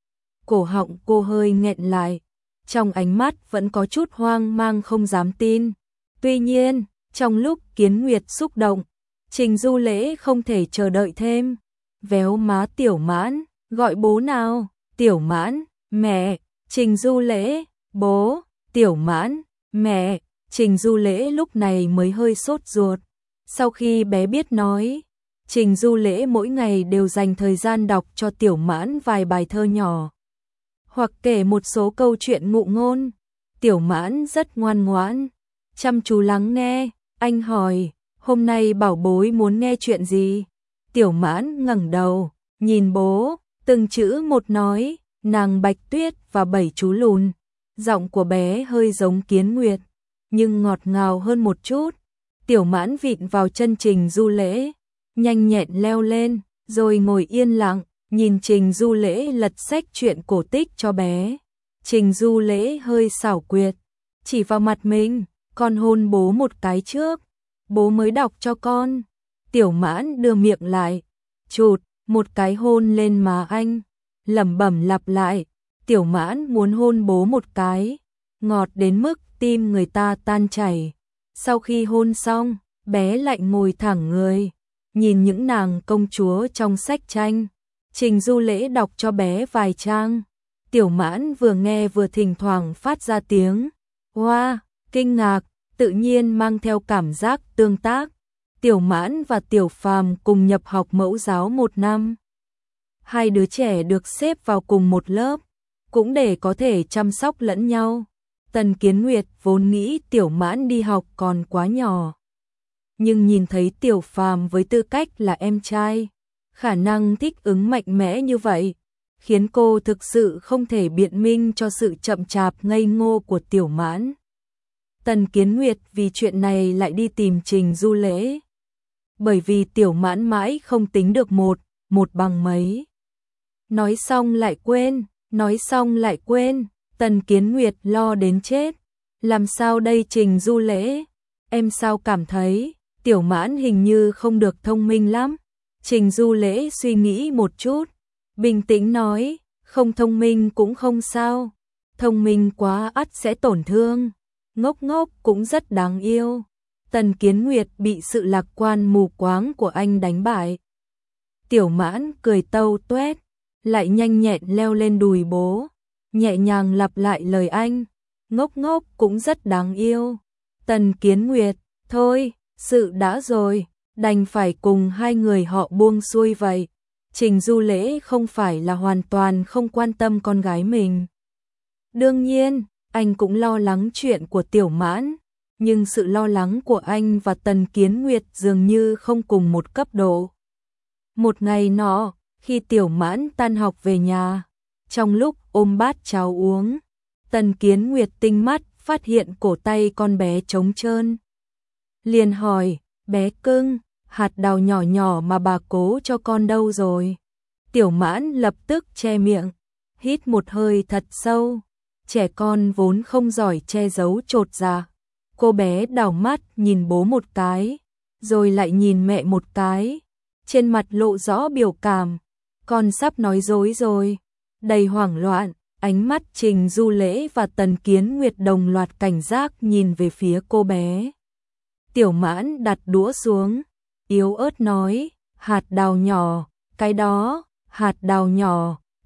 S1: Cổ họng cô hơi nghẹn lại, trong ánh mắt vẫn có chút hoang mang không dám tin. Tuy nhiên, trong lúc Kiến Nguyệt xúc động, Trình Du Lễ không thể chờ đợi thêm. Véo má Tiểu Mãn, gọi bố nào. Tiểu Mãn, mẹ. Trình Du Lễ, bố. Tiểu Mãn, mẹ. Trình Du Lễ lúc này mới hơi sốt ruột. Sau khi bé biết nói, Trình Du Lễ mỗi ngày đều dành thời gian đọc cho Tiểu Mãn vài bài thơ nhỏ, hoặc kể một số câu chuyện ngụ ngôn. Tiểu Mãn rất ngoan ngoãn, chăm chú lắng nghe. Anh hỏi, hôm nay bảo bối muốn nghe chuyện gì? Tiểu Mãn ngẩng đầu, nhìn bố, từng chữ một nói, nàng Bạch Tuyết và 7 chú lùn. Giọng của bé hơi giống Kiến Nguyệt, nhưng ngọt ngào hơn một chút. Tiểu Mãn vịn vào chân Trình Du Lễ, nhanh nhẹn leo lên, rồi ngồi yên lặng, nhìn Trình Du Lễ lật sách truyện cổ tích cho bé. Trình Du Lễ hơi xảo quyệt, chỉ vào mặt mình, con hôn bố một cái trước, bố mới đọc cho con. Tiểu Mãn đưa miệng lại, chụt một cái hôn lên má anh, lẩm bẩm lặp lại, Tiểu Mãn muốn hôn bố một cái, ngọt đến mức tim người ta tan chảy. Sau khi hôn xong, bé lại ngồi thẳng người, nhìn những nàng công chúa trong sách tranh. Trình Du Lễ đọc cho bé vài trang. Tiểu Mãn vừa nghe vừa thỉnh thoảng phát ra tiếng hoa, kinh ngạc, tự nhiên mang theo cảm giác tương tác. Tiểu Mãn và Tiểu Phàm cùng nhập học mẫu giáo 1 năm. Hai đứa trẻ được xếp vào cùng một lớp, cũng để có thể chăm sóc lẫn nhau. Tần Kiến Nguyệt vốn nghĩ Tiểu Mãn đi học còn quá nhỏ, nhưng nhìn thấy Tiểu Phàm với tư cách là em trai, khả năng thích ứng mạnh mẽ như vậy, khiến cô thực sự không thể biện minh cho sự chậm chạp ngây ngô của Tiểu Mãn. Tần Kiến Nguyệt vì chuyện này lại đi tìm Trình Du Lễ, bởi vì Tiểu Mãn mãi không tính được một bằng mấy. Nói xong lại quên, nói xong lại quên, Tần Kiến Nguyệt lo đến chết. Làm sao đây Trình Du Lễ? Em sao cảm thấy Tiểu Mãn hình như không được thông minh lắm? Trình Du Lễ suy nghĩ một chút, bình tĩnh nói, không thông minh cũng không sao, thông minh quá ắt sẽ tổn thương, ngốc ngốc cũng rất đáng yêu. Tần Kiến Nguyệt bị sự lạc quan mù quáng của anh đánh bại. Tiểu Mãn cười tâu tuét, lại nhanh nhẹn leo lên đùi bố, nhẹ nhàng lặp lại lời anh, ngốc ngốc cũng rất đáng yêu. Tần Kiến Nguyệt, thôi, sự đã rồi, đành phải cùng hai người họ buông xuôi vậy. Trình Du Lễ không phải là hoàn toàn không quan tâm con gái mình. Đương nhiên, anh cũng lo lắng chuyện của Tiểu Mãn, nhưng sự lo lắng của anh và Tần Kiến Nguyệt dường như không cùng một cấp độ. Một ngày nọ, khi Tiểu Mãn tan học về nhà, trong lúc ôm bát cháo uống, Tần Kiến Nguyệt tinh mắt phát hiện cổ tay con bé trống trơn. Liền hỏi, bé cưng, hạt đào nhỏ nhỏ mà bà cố cho con đâu rồi? Tiểu Mãn lập tức che miệng, hít một hơi thật sâu. Trẻ con vốn không giỏi che giấu chột dạ. Cô bé đảo mắt nhìn bố một cái, rồi lại nhìn mẹ một cái. Trên mặt lộ rõ biểu cảm, con sắp nói dối rồi. Đầy hoảng loạn, ánh mắt Trình Du Lễ và Tần Kiến Nguyệt đồng loạt cảnh giác nhìn về phía cô bé. Tiểu Mãn đặt đũa xuống, yếu ớt nói, hạt đào nhỏ, cái đó, hạt đào nhỏ,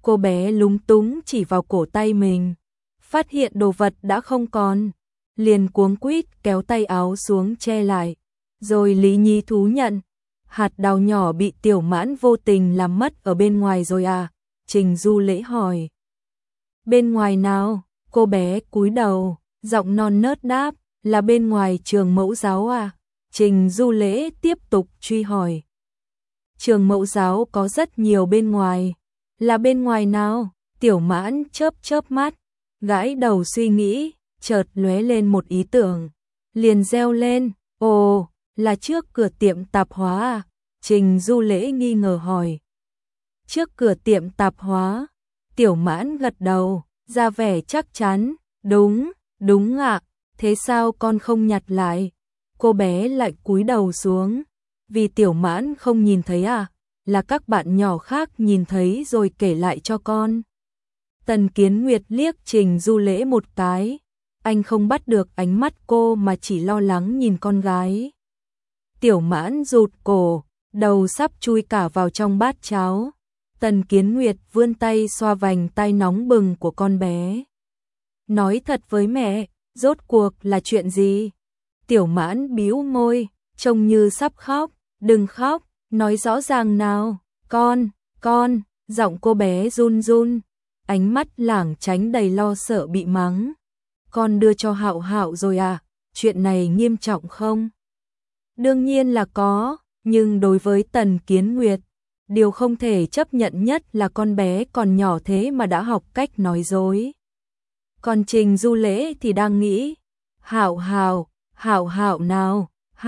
S1: Cô bé lúng túng chỉ vào cổ tay mình, phát hiện đồ vật đã không còn, liền cuống quýt kéo tay áo xuống che lại, rồi Lý Nhi thú nhận, hạt đào nhỏ bị Tiểu Mãn vô tình làm mất ở bên ngoài rồi à? Trình Du Lễ hỏi. Bên ngoài nào? Cô bé cúi đầu, giọng non nớt đáp, là bên ngoài trường mẫu giáo à? Trình Du Lễ tiếp tục truy hỏi. Trường mẫu giáo có rất nhiều bên ngoài, là bên ngoài nào? Tiểu Mãn chớp chớp mắt, gãi đầu suy nghĩ, chợt lóe lên một ý tưởng, liền reo lên, ồ, là trước cửa tiệm tạp hóa à? Trình Du Lễ nghi ngờ hỏi. Trước cửa tiệm tạp hóa? Tiểu Mãn gật đầu, ra vẻ chắc chắn, đúng ạ, thế sao con không nhặt lại? Cô bé lại cúi đầu xuống, vì Tiểu Mãn không nhìn thấy à? Là các bạn nhỏ khác nhìn thấy rồi kể lại cho con. Tần Kiến Nguyệt liếc Trình Du Lễ một cái, anh không bắt được ánh mắt cô mà chỉ lo lắng nhìn con gái. Tiểu Mãn rụt cổ, đầu sắp chui cả vào trong bát cháo. Tần Kiến Nguyệt vươn tay xoa vành tay nóng bừng của con bé. Nói thật với mẹ, rốt cuộc là chuyện gì? Tiểu Mãn bĩu môi, trông như sắp khóc, đừng khóc, nói rõ ràng nào, con, giọng cô bé run run, ánh mắt lảng tránh đầy lo sợ bị mắng. Con đưa cho Hạo Hạo rồi à, chuyện này nghiêm trọng không? Đương nhiên là có, nhưng đối với Tần Kiến Nguyệt, điều không thể chấp nhận nhất là con bé còn nhỏ thế mà đã học cách nói dối. Còn Trình Du Lễ thì đang nghĩ, Hạo Hạo nào,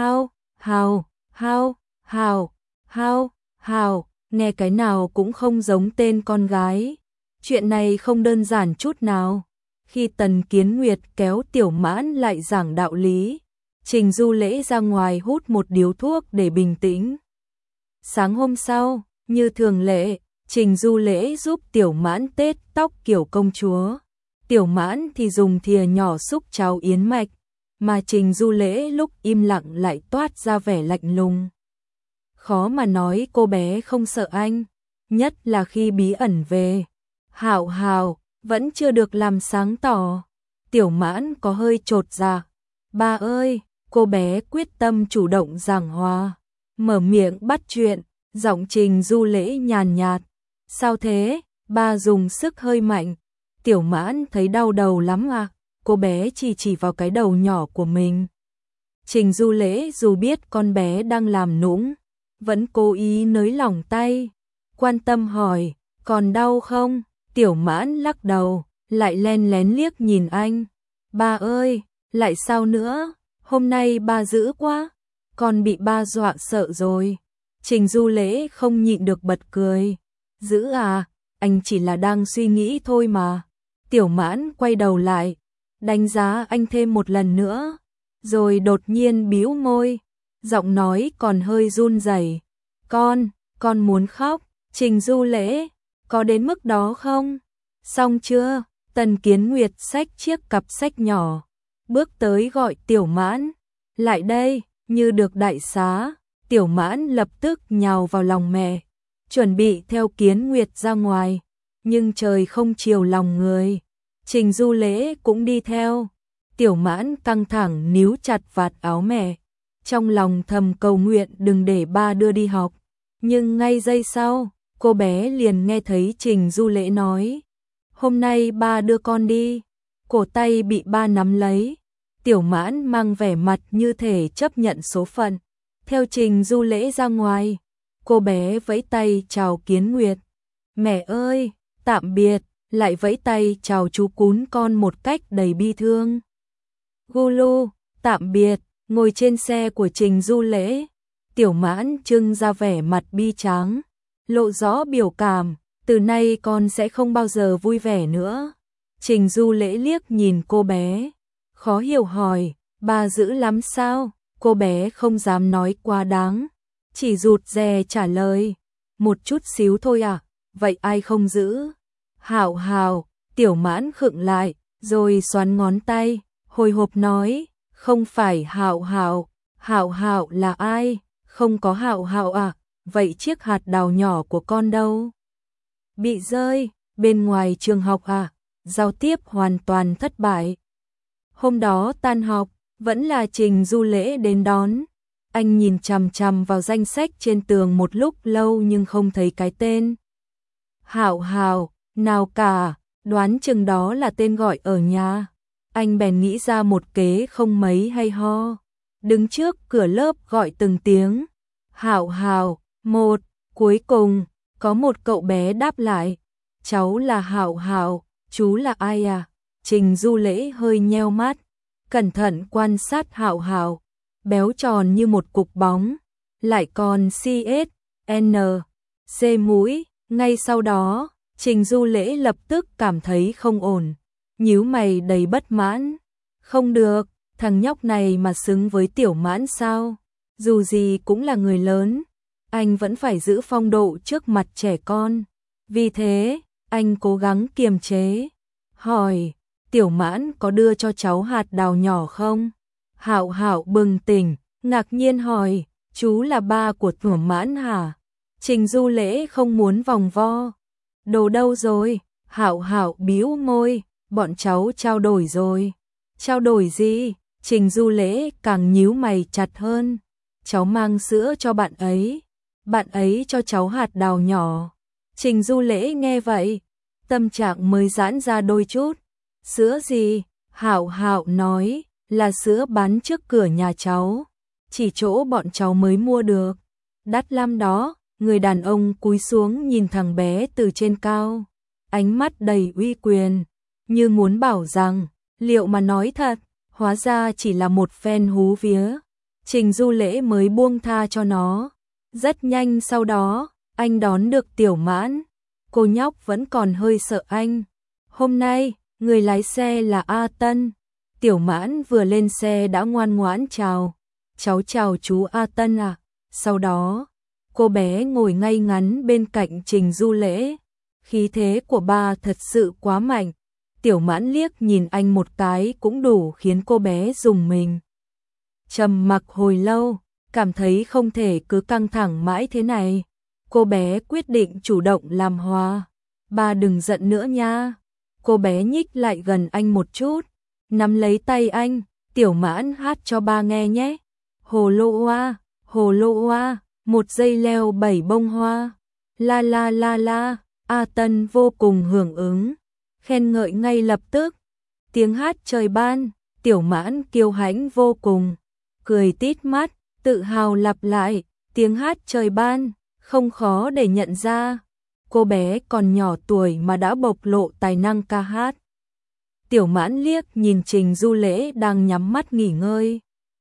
S1: Hào, nghe cái nào cũng không giống tên con gái. Chuyện này không đơn giản chút nào. Khi Tần Kiến Nguyệt kéo Tiểu Mãn lại giảng đạo lý, Trình Du Lễ ra ngoài hút một điếu thuốc để bình tĩnh. Sáng hôm sau, như thường lệ, Trình Du Lễ giúp Tiểu Mãn tết tóc kiểu công chúa. Tiểu Mãn thì dùng thìa nhỏ xúc cháo yến mạch, mà Trình Du Lễ lúc im lặng lại toát ra vẻ lạnh lùng. Khó mà nói cô bé không sợ anh, nhất là khi bí ẩn về. Hạo vẫn chưa được làm sáng tỏ. Tiểu Mãn có hơi chột dạ. Ba ơi, cô bé quyết tâm chủ động giảng hòa, mở miệng bắt chuyện, giọng Trình Du Lễ nhàn nhạt. Sao thế? Ba dùng sức hơi mạnh. Tiểu Mãn thấy đau đầu lắm à? Cô bé chỉ vào cái đầu nhỏ của mình. Trình Du Lễ dù biết con bé đang làm nũng, vẫn cố ý nới lỏng tay, quan tâm hỏi, còn đau không? Tiểu Mãn lắc đầu, lại len lén liếc nhìn anh. Ba ơi, lại sao nữa? Hôm nay ba dữ quá, con bị ba dọa sợ rồi. Trình Du Lễ không nhịn được bật cười. Dữ à, anh chỉ là đang suy nghĩ thôi mà. Tiểu Mãn quay đầu lại, đánh giá anh thêm một lần nữa, rồi đột nhiên bĩu môi, giọng nói còn hơi run rẩy. Con muốn khóc. Trình Du Lễ, có đến mức đó không? Xong chưa? Tần Kiến Nguyệt xách chiếc cặp sách nhỏ, bước tới gọi Tiểu Mãn. Lại đây, như được đại xá. Tiểu Mãn lập tức nhào vào lòng mẹ, chuẩn bị theo Kiến Nguyệt ra ngoài, nhưng trời không chiều lòng người. Trình Du Lễ cũng đi theo. Tiểu Mãn căng thẳng níu chặt vạt áo mẹ, trong lòng thầm cầu nguyện đừng để ba đưa đi học. Nhưng ngay giây sau, cô bé liền nghe thấy Trình Du Lễ nói, hôm nay ba đưa con đi. Cổ tay bị ba nắm lấy. Tiểu Mãn mang vẻ mặt như thể chấp nhận số phận, theo Trình Du Lễ ra ngoài. Cô bé vẫy tay chào Kiến Nguyệt. Mẹ ơi, tạm biệt, lại vẫy tay chào chú cún con một cách đầy bi thương. Gulu, tạm biệt, ngồi trên xe của Trình Du Lễ. Tiểu Mãn trưng ra vẻ mặt bi tráng, lộ rõ biểu cảm, từ nay con sẽ không bao giờ vui vẻ nữa. Trình Du Lễ liếc nhìn cô bé, khó hiểu hỏi, ba dữ lắm sao? Cô bé không dám nói quá đáng, chỉ rụt rè trả lời, một chút xíu thôi à, vậy ai không giữ? Hạo, Tiểu Mãn khựng lại, rồi xoắn ngón tay, hồi hộp nói, không phải Hạo là ai? Không có Hạo à, vậy chiếc hạt đào nhỏ của con đâu? Bị rơi, bên ngoài trường học à? Giao tiếp hoàn toàn thất bại. Hôm đó tan học, vẫn là Trình Du Lễ đến đón. Anh nhìn chằm chằm vào danh sách trên tường một lúc lâu nhưng không thấy cái tên. Hảo Hảo, nào cả, đoán chừng đó là tên gọi ở nhà. Anh bèn nghĩ ra một kế không mấy hay ho. Đứng trước cửa lớp gọi từng tiếng. Hảo Hảo, một, cuối cùng, có một cậu bé đáp lại. Cháu là Hảo Hảo, chú là ai à? Trình Du Lễ hơi nheo mắt, cẩn thận quan sát Hảo Hảo, béo tròn như một cục bóng, lại còn CSN, C mũi. Ngay sau đó, Trình Du Lễ lập tức cảm thấy không ổn, nhíu mày đầy bất mãn. Không được, thằng nhóc này mà xứng với Tiểu Mãn sao? Dù gì cũng là người lớn, anh vẫn phải giữ phong độ trước mặt trẻ con. Vì thế, anh cố gắng kiềm chế, hỏi, Tiểu Mãn có đưa cho cháu hạt đào nhỏ không? Hảo Hảo bừng tỉnh, ngạc nhiên hỏi, chú là ba của Tiểu Mãn hả? Trình Du Lễ không muốn vòng vo. Đồ đâu rồi? Hảo Hảo bĩu môi, bọn cháu trao đổi rồi. Trao đổi gì? Trình Du Lễ càng nhíu mày chặt hơn. Cháu mang sữa cho bạn ấy cho cháu hạt đào nhỏ. Trình Du Lễ nghe vậy, tâm trạng mới giãn ra đôi chút. Sữa gì? Hảo Hảo nói, là sữa bán trước cửa nhà cháu, chỉ chỗ bọn cháu mới mua được. Đắt lắm đó. Người đàn ông cúi xuống nhìn thằng bé từ trên cao, ánh mắt đầy uy quyền, như muốn bảo rằng, liệu mà nói thật, hóa ra chỉ là một phen hú vía. Trình Du Lễ mới buông tha cho nó. Rất nhanh sau đó, anh đón được Tiểu Mãn. Cô nhóc vẫn còn hơi sợ anh. Hôm nay, người lái xe là A Tân. Tiểu Mãn vừa lên xe đã ngoan ngoãn chào. Cháu chào chú A Tân à. Sau đó, cô bé ngồi ngay ngắn bên cạnh Trình Du Lễ. Khí thế của ba thật sự quá mạnh. Tiểu Mãn liếc nhìn anh một cái cũng đủ khiến cô bé rùng mình. Trầm mặc hồi lâu, cảm thấy không thể cứ căng thẳng mãi thế này. Cô bé quyết định chủ động làm hòa. Ba đừng giận nữa nha. Cô bé nhích lại gần anh một chút, nắm lấy tay anh. Tiểu Mãn hát cho ba nghe nhé. Hồ lô hoa, một dây leo 7 bông hoa. La la la la. A Tân vô cùng hưởng ứng, khen ngợi ngay lập tức. Tiếng hát trời ban, Tiểu Mãn kiêu hãnh vô cùng, cười tít mắt, tự hào lặp lại, tiếng hát trời ban, không khó để nhận ra. Cô bé còn nhỏ tuổi mà đã bộc lộ tài năng ca hát. Tiểu Mãn liếc nhìn Trình Du Lễ đang nhắm mắt nghỉ ngơi.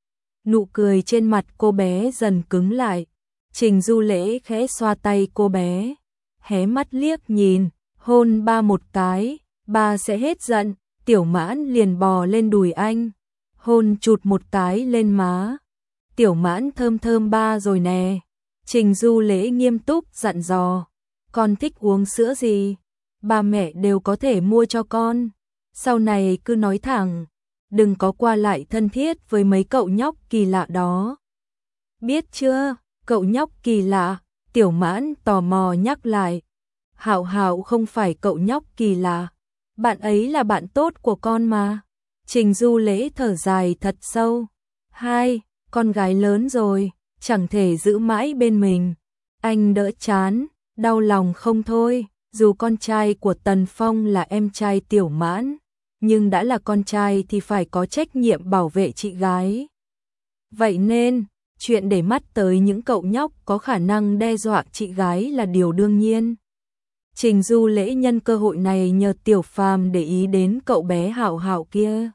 S1: Nụ cười trên mặt cô bé dần cứng lại. Trình Du Lễ khẽ xoa tay cô bé, hé mắt liếc nhìn, hôn ba một cái, ba sẽ hết giận. Tiểu Mãn liền bò lên đùi anh, hôn chụt một cái lên má. Tiểu Mãn thơm thơm ba rồi nè. Trình Du Lễ nghiêm túc dặn dò, con thích uống sữa gì, ba mẹ đều có thể mua cho con. Sau này cứ nói thẳng, đừng có qua lại thân thiết với mấy cậu nhóc kỳ lạ đó. Biết chưa? Cậu nhóc kỳ lạ? Tiểu Mãn tò mò nhắc lại. Hảo Hảo không phải cậu nhóc kỳ lạ, bạn ấy là bạn tốt của con mà. Trình Du Lễ thở dài thật sâu. Hai, con gái lớn rồi, chẳng thể giữ mãi bên mình. Anh đỡ chán, đau lòng không thôi. Dù con trai của Tần Phong là em trai Tiểu Mãn, nhưng đã là con trai thì phải có trách nhiệm bảo vệ chị gái. Vậy nên, chuyện để mắt tới những cậu nhóc có khả năng đe dọa chị gái là điều đương nhiên. Trình Du Lễ nhân cơ hội này nhờ Tiểu Phàm để ý đến cậu bé Hảo Hảo kia.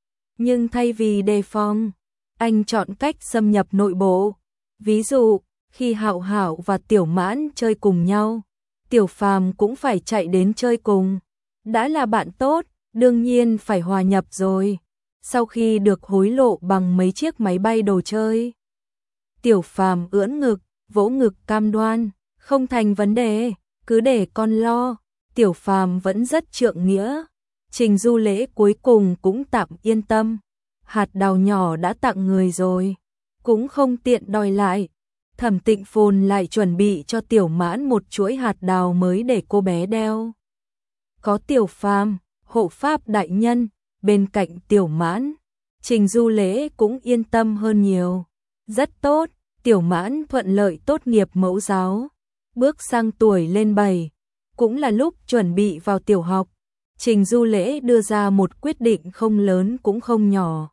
S1: Nhưng thay vì đề phòng, anh chọn cách xâm nhập nội bộ. Ví dụ, khi Hảo Hảo và Tiểu Mãn chơi cùng nhau, Tiểu Phàm cũng phải chạy đến chơi cùng. Đã là bạn tốt, đương nhiên phải hòa nhập rồi. Sau khi được hối lộ bằng mấy chiếc máy bay đồ chơi, Tiểu Phàm ưỡn ngực, vỗ ngực cam đoan, không thành vấn đề, cứ để con lo. Tiểu Phàm vẫn rất trượng nghĩa. Trình Du Lễ cuối cùng cũng tạm yên tâm. Hạt đào nhỏ đã tặng người rồi, cũng không tiện đòi lại. Thẩm Tịnh Phồn lại chuẩn bị cho Tiểu Mãn một chuỗi hạt đào mới để cô bé đeo. có Tiểu Phàm, hộ pháp đại nhân, bên cạnh Tiểu Mãn, Trình Du Lễ cũng yên tâm hơn nhiều. Rất tốt, Tiểu Mãn thuận lợi tốt nghiệp mẫu giáo, bước sang tuổi lên 7, cũng là lúc chuẩn bị vào tiểu học. Trình Du Lễ đưa ra một quyết định không lớn cũng không nhỏ.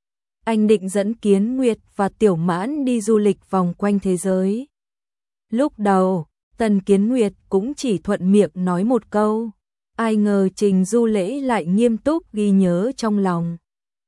S1: Anh định dẫn Kiến Nguyệt và Tiểu Mãn đi du lịch vòng quanh thế giới. Lúc đầu, Tần Kiến Nguyệt cũng chỉ thuận miệng nói một câu, ai ngờ Trình Du Lễ lại nghiêm túc ghi nhớ trong lòng.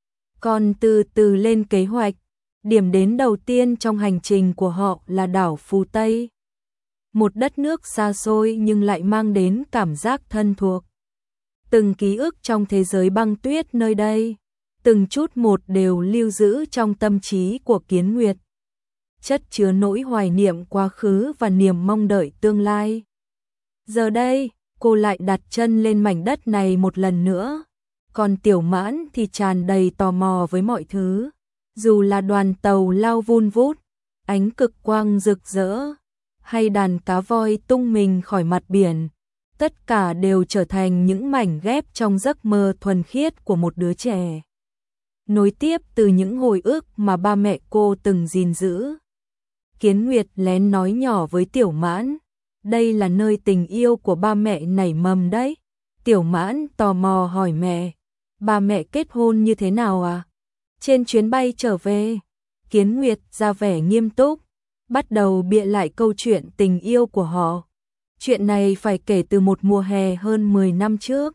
S1: Còn từ từ lên kế hoạch, điểm đến đầu tiên trong hành trình của họ là đảo Phù Tây. Một đất nước xa xôi nhưng lại mang đến cảm giác thân thuộc. Từng ký ức trong thế giới băng tuyết nơi đây, từng chút một đều lưu giữ trong tâm trí của Kiến Nguyệt, chất chứa nỗi hoài niệm quá khứ và niềm mong đợi tương lai. Giờ đây, cô lại đặt chân lên mảnh đất này một lần nữa, còn Tiểu Mãn thì tràn đầy tò mò với mọi thứ, dù là đoàn tàu lao vun vút, ánh cực quang rực rỡ, hay đàn cá voi tung mình khỏi mặt biển, tất cả đều trở thành những mảnh ghép trong giấc mơ thuần khiết của một đứa trẻ. Nối tiếp từ những hồi ức mà ba mẹ cô từng gìn giữ. Kiến Nguyệt lén nói nhỏ với Tiểu Mãn, đây là nơi tình yêu của ba mẹ nảy mầm đấy. Tiểu Mãn tò mò hỏi mẹ, ba mẹ kết hôn như thế nào à? Trên chuyến bay trở về, Kiến Nguyệt ra vẻ nghiêm túc, bắt đầu bịa lại câu chuyện tình yêu của họ. Chuyện này phải kể từ một mùa hè hơn 10 năm trước.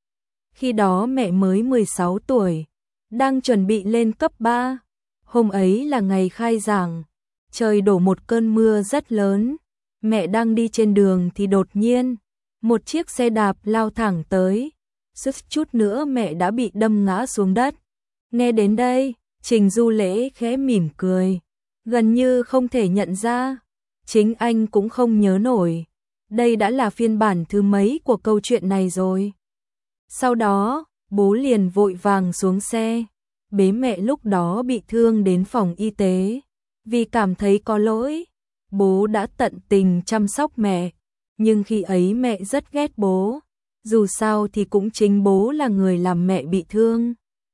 S1: Khi đó mẹ mới 16 tuổi, đang chuẩn bị lên cấp 3. Hôm ấy là ngày khai giảng, trời đổ một cơn mưa rất lớn. Mẹ đang đi trên đường thì đột nhiên, một chiếc xe đạp lao thẳng tới. Suýt chút nữa mẹ đã bị đâm ngã xuống đất. Nghe đến đây, Trình Du Lễ khẽ mỉm cười, gần như không thể nhận ra. Chính anh cũng không nhớ nổi. Đây đã là phiên bản thứ mấy của câu chuyện này rồi. Sau đó, bố liền vội vàng xuống xe, bế mẹ lúc đó bị thương đến phòng y tế. Vì cảm thấy có lỗi, bố đã tận tình chăm sóc mẹ, nhưng khi ấy mẹ rất ghét bố. Dù sao thì cũng chính bố là người làm mẹ bị thương,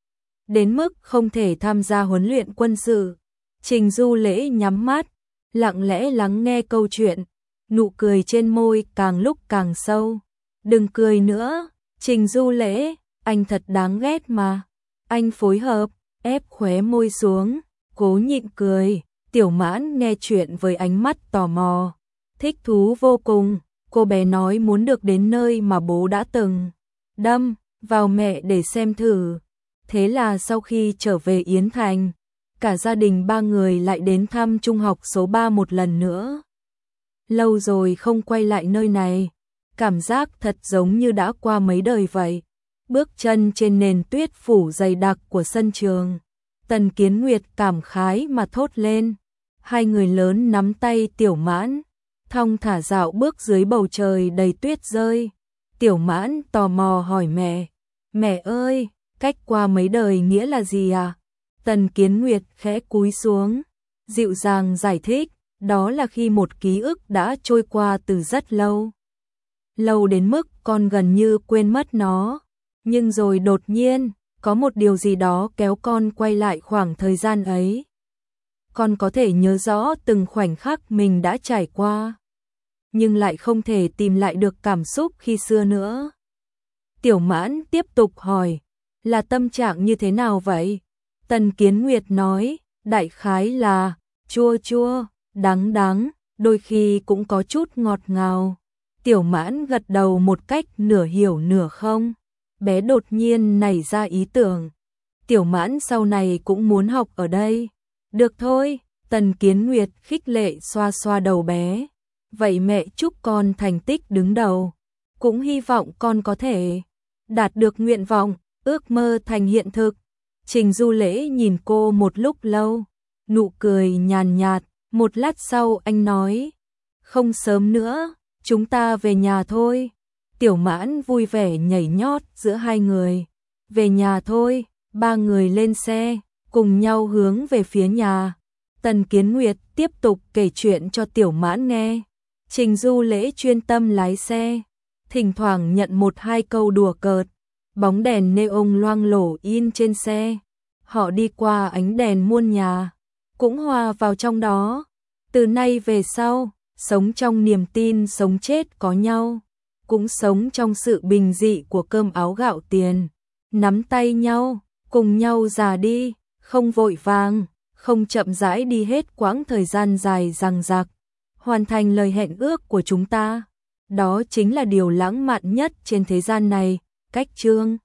S1: đến mức không thể tham gia huấn luyện quân sự. Trình Du Lễ nhắm mắt, lặng lẽ lắng nghe câu chuyện, nụ cười trên môi càng lúc càng sâu. Đừng cười nữa, Trình Du Lễ, anh thật đáng ghét mà. Anh phối hợp, ép khóe môi xuống, cố nhịn cười. Tiểu Mãn nghe chuyện với ánh mắt tò mò, thích thú vô cùng. Cô bé nói muốn được đến nơi mà bố đã từng đâm vào mẹ để xem thử. Thế là sau khi trở về Yến Thành, cả gia đình ba người lại đến thăm trung học số 3 một lần nữa. Lâu rồi không quay lại nơi này, cảm giác thật giống như đã qua mấy đời vậy. Bước chân trên nền tuyết phủ dày đặc của sân trường, Tần Kiến Nguyệt cảm khái mà thốt lên. Hai người lớn nắm tay Tiểu Mãn, thong thả dạo bước dưới bầu trời đầy tuyết rơi. Tiểu Mãn tò mò hỏi mẹ, mẹ ơi, cách qua mấy đời nghĩa là gì à? Tần Kiến Nguyệt khẽ cúi xuống, dịu dàng giải thích, đó là khi một ký ức đã trôi qua từ rất lâu. Lâu đến mức con gần như quên mất nó, nhưng rồi đột nhiên, có một điều gì đó kéo con quay lại khoảng thời gian ấy. Con có thể nhớ rõ từng khoảnh khắc mình đã trải qua, nhưng lại không thể tìm lại được cảm xúc khi xưa nữa. Tiểu Mãn tiếp tục hỏi, là tâm trạng như thế nào vậy? Tần Kiến Nguyệt nói, đại khái là chua chua, đắng đắng, đôi khi cũng có chút ngọt ngào. Tiểu Mãn gật đầu một cách nửa hiểu nửa không. Bé đột nhiên nảy ra ý tưởng, Tiểu Mãn sau này cũng muốn học ở đây. Được thôi, Tần Kiến Nguyệt khích lệ xoa xoa đầu bé. Vậy mẹ chúc con thành tích đứng đầu, cũng hy vọng con có thể đạt được nguyện vọng, ước mơ thành hiện thực. Trình Du Lễ nhìn cô một lúc lâu, nụ cười nhàn nhạt. Một lát sau anh nói, không sớm nữa, chúng ta về nhà thôi. Tiểu Mãn vui vẻ nhảy nhót giữa hai người. Về nhà thôi, ba người lên xe, cùng nhau hướng về phía nhà. Tần Kiến Nguyệt tiếp tục kể chuyện cho Tiểu Mãn nghe. Trình Du Lễ chuyên tâm lái xe, thỉnh thoảng nhận một hai câu đùa cợt, bóng đèn neon loang lổ in trên xe. Họ đi qua ánh đèn muôn nhà, cũng hòa vào trong đó. Từ nay về sau, sống trong niềm tin sống chết có nhau, cũng sống trong sự bình dị của cơm áo gạo tiền, nắm tay nhau, cùng nhau già đi, không vội vàng, không chậm rãi đi hết quãng thời gian dài dằng dặc, hoàn thành lời hẹn ước của chúng ta. Đó chính là điều lãng mạn nhất trên thế gian này. Cách chương